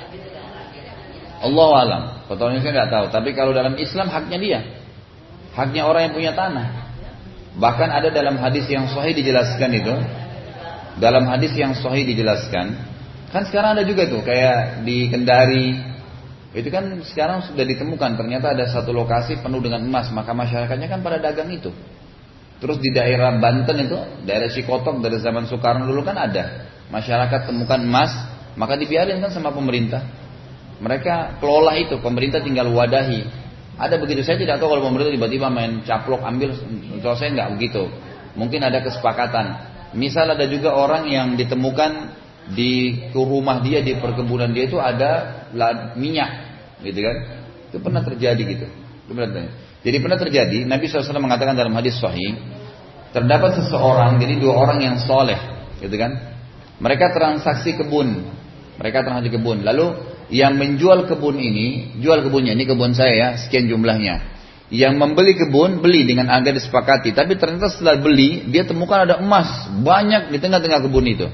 Allahu alam. Kalau saya nggak tahu. Tapi kalau dalam Islam haknya dia, haknya orang yang punya tanah. Bahkan ada dalam hadis yang sahih dijelaskan itu. Dalam hadis yang sahih dijelaskan, kan sekarang ada juga tuh kayak di Kendari, itu kan sekarang sudah ditemukan ternyata ada satu lokasi penuh dengan emas, maka masyarakatnya kan pada dagang itu. Terus di daerah Banten itu, daerah Cikotok dari zaman Soekarno dulu kan ada masyarakat temukan emas, maka dibiarin kan sama pemerintah. Mereka kelola itu, pemerintah tinggal wadahi. Ada begitu, saya tidak tahu kalau pemerintah tiba-tiba main caplok ambil, kalau saya nggak begitu. Mungkin ada kesepakatan. Misal ada juga orang yang ditemukan di rumah dia, di perkebunan dia itu ada minyak, gitu kan? Itu pernah terjadi gitu. Jadi pernah terjadi, Nabi SAW mengatakan dalam hadis sahih, terdapat seseorang, jadi 2 orang yang soleh, gitu kan? Mereka transaksi kebun, lalu yang menjual kebun ini, jual kebunnya, ini kebun saya ya, sekian jumlahnya. Yang membeli kebun, beli dengan harga disepakati. Tapi ternyata setelah beli, dia temukan ada emas banyak di tengah-tengah kebun itu.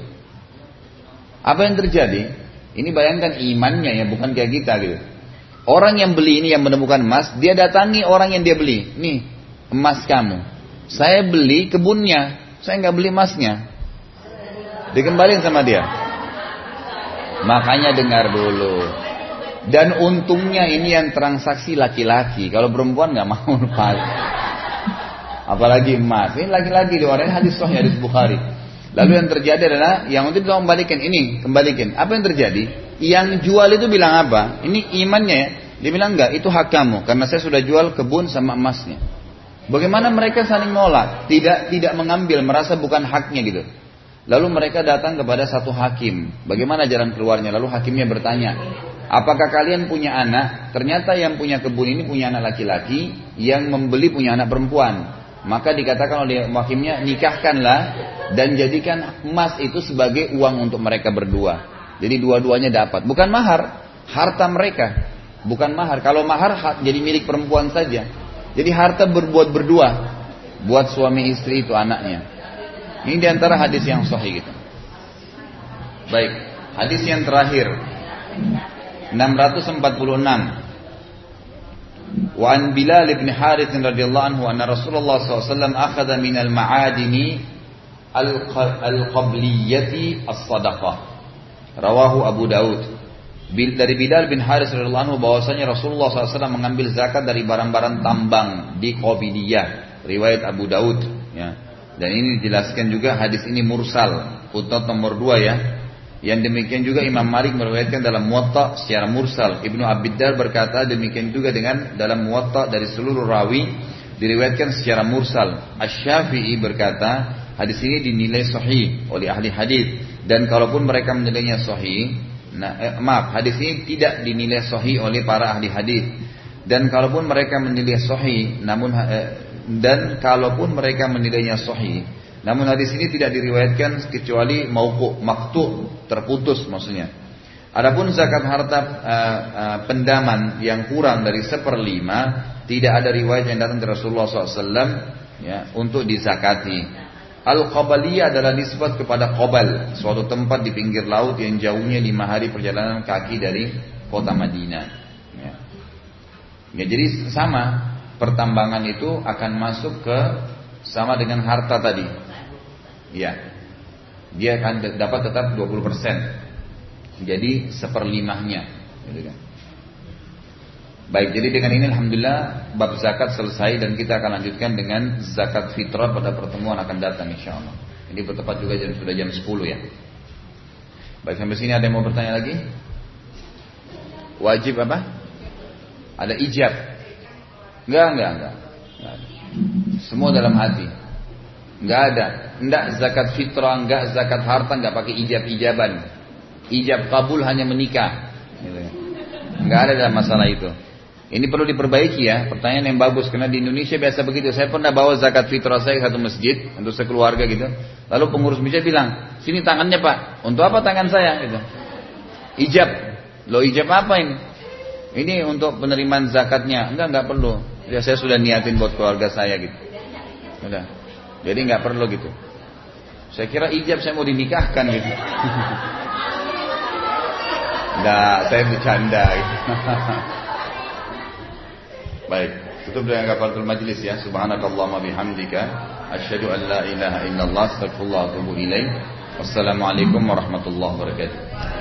Apa yang terjadi? Ini bayangkan imannya ya, bukan kayak kita gitu. Orang yang beli ini yang menemukan emas, dia datangi orang yang dia beli. Nih, emas kamu. Saya beli kebunnya, saya nggak beli emasnya. Dikembalikan sama dia. Makanya dengar dulu. Dan untungnya ini yang transaksi laki-laki. Kalau perempuan nggak mau lepas. Apalagi emas. Ini laki-laki di orang hadis sahih, hadis Bukhari. Lalu yang terjadi adalah yang untuk kita kembalikan ini, kembalikan. Apa yang terjadi? Yang jual itu bilang apa? Ini imannya ya. Dia bilang enggak, itu hak kamu karena saya sudah jual kebun sama emasnya. Bagaimana mereka saling nolak? Tidak mengambil, merasa bukan haknya gitu. Lalu mereka datang kepada satu hakim. Bagaimana jalan keluarnya? Lalu hakimnya bertanya, apakah kalian punya anak? Ternyata yang punya kebun ini punya anak laki-laki, yang membeli punya anak perempuan. Maka dikatakan oleh hakimnya, nikahkanlah dan jadikan emas itu sebagai uang untuk mereka berdua. Jadi dua-duanya dapat. Bukan mahar, harta mereka. Bukan mahar. Kalau mahar jadi milik perempuan saja. Jadi harta berbuat berdua. Buat suami istri itu anaknya. Ini diantara hadis yang sahih gitu. Baik, hadis yang terakhir 646. Wa an Bilal bin Harith radhiyallahu anhu anna Rasulullah SAW akhadha min al-ma'adini al-qabliyyati as-sadaqah. Rawahu Abu Daud. Dari Bilal bin Harith radhiyallahu anhu bahwasanya Rasulullah SAW mengambil zakat dari barang-barang tambang di Qabiliyah. Riwayat Abu Daud ya. Dan ini dijelaskan juga hadis ini mursal, footnote nomor 2 ya. Yang demikian juga Imam Malik meriwayatkan dalam Muwatta secara mursal. Ibnu Abiddar berkata demikian juga dengan dalam Muwatta dari seluruh rawi diriwayatkan secara mursal. Asy-Syafi'i berkata hadis ini dinilai sahih oleh ahli hadis dan kalaupun mereka menilainya sahih, hadis ini tidak dinilai sahih oleh para ahli hadis. Dan kalaupun mereka menilai sahih, dan kalaupun mereka menilainya sahih, namun hadis ini tidak diriwayatkan kecuali mauqu, maqtu, terputus maksudnya. Adapun zakat harta pendaman yang kurang dari 1/5, tidak ada riwayat yang datang dari Rasulullah SAW ya, untuk dizakati. Al-Qabaliyah adalah nisbat kepada Qabal, suatu tempat di pinggir laut yang jauhnya 5 hari perjalanan kaki dari kota Madinah. Ya, jadi sama. Pertambangan itu akan masuk ke sama dengan harta tadi. Ya. Dia akan dapat tetap 20%. Jadi 1/5-nya, gitu kan. Baik, jadi dengan ini alhamdulillah bab zakat selesai dan kita akan lanjutkan dengan zakat fitrah pada pertemuan akan datang insyaallah. Ini bertepat juga sudah jam 10 ya. Baik, sampai sini ada yang mau bertanya lagi? Wajib apa? Ada ijab? Enggak. Semua dalam hati. Enggak ada. Enggak zakat fitrah, enggak zakat harta, enggak pakai ijab-ijaban. Ijab kabul hanya menikah. Enggak ada dalam masalah itu. Ini perlu diperbaiki ya, pertanyaan yang bagus karena di Indonesia biasa begitu. Saya pernah bawa zakat fitrah saya ke satu masjid untuk sekeluarga gitu. Lalu pengurus masjid bilang, "Sini tangannya, Pak." "Untuk apa tangan saya?" gitu. "Ijab." "Loh, ijab apa ini?" "Ini untuk penerimaan zakatnya." Enggak perlu. Ya, saya sudah niatin buat keluarga saya gitu. Udah. Jadi enggak perlu gitu. Saya kira ijab saya mau dinikahkan gitu. Enggak, saya bercanda gitu. Baik, tutup dengan kafaratul majlis ya. Subhanakallahumma bihamdika asyhadu an la ilaha illallah astaghfirullah wa atubu ilaik. Wassalamualaikum warahmatullahi wabarakatuh.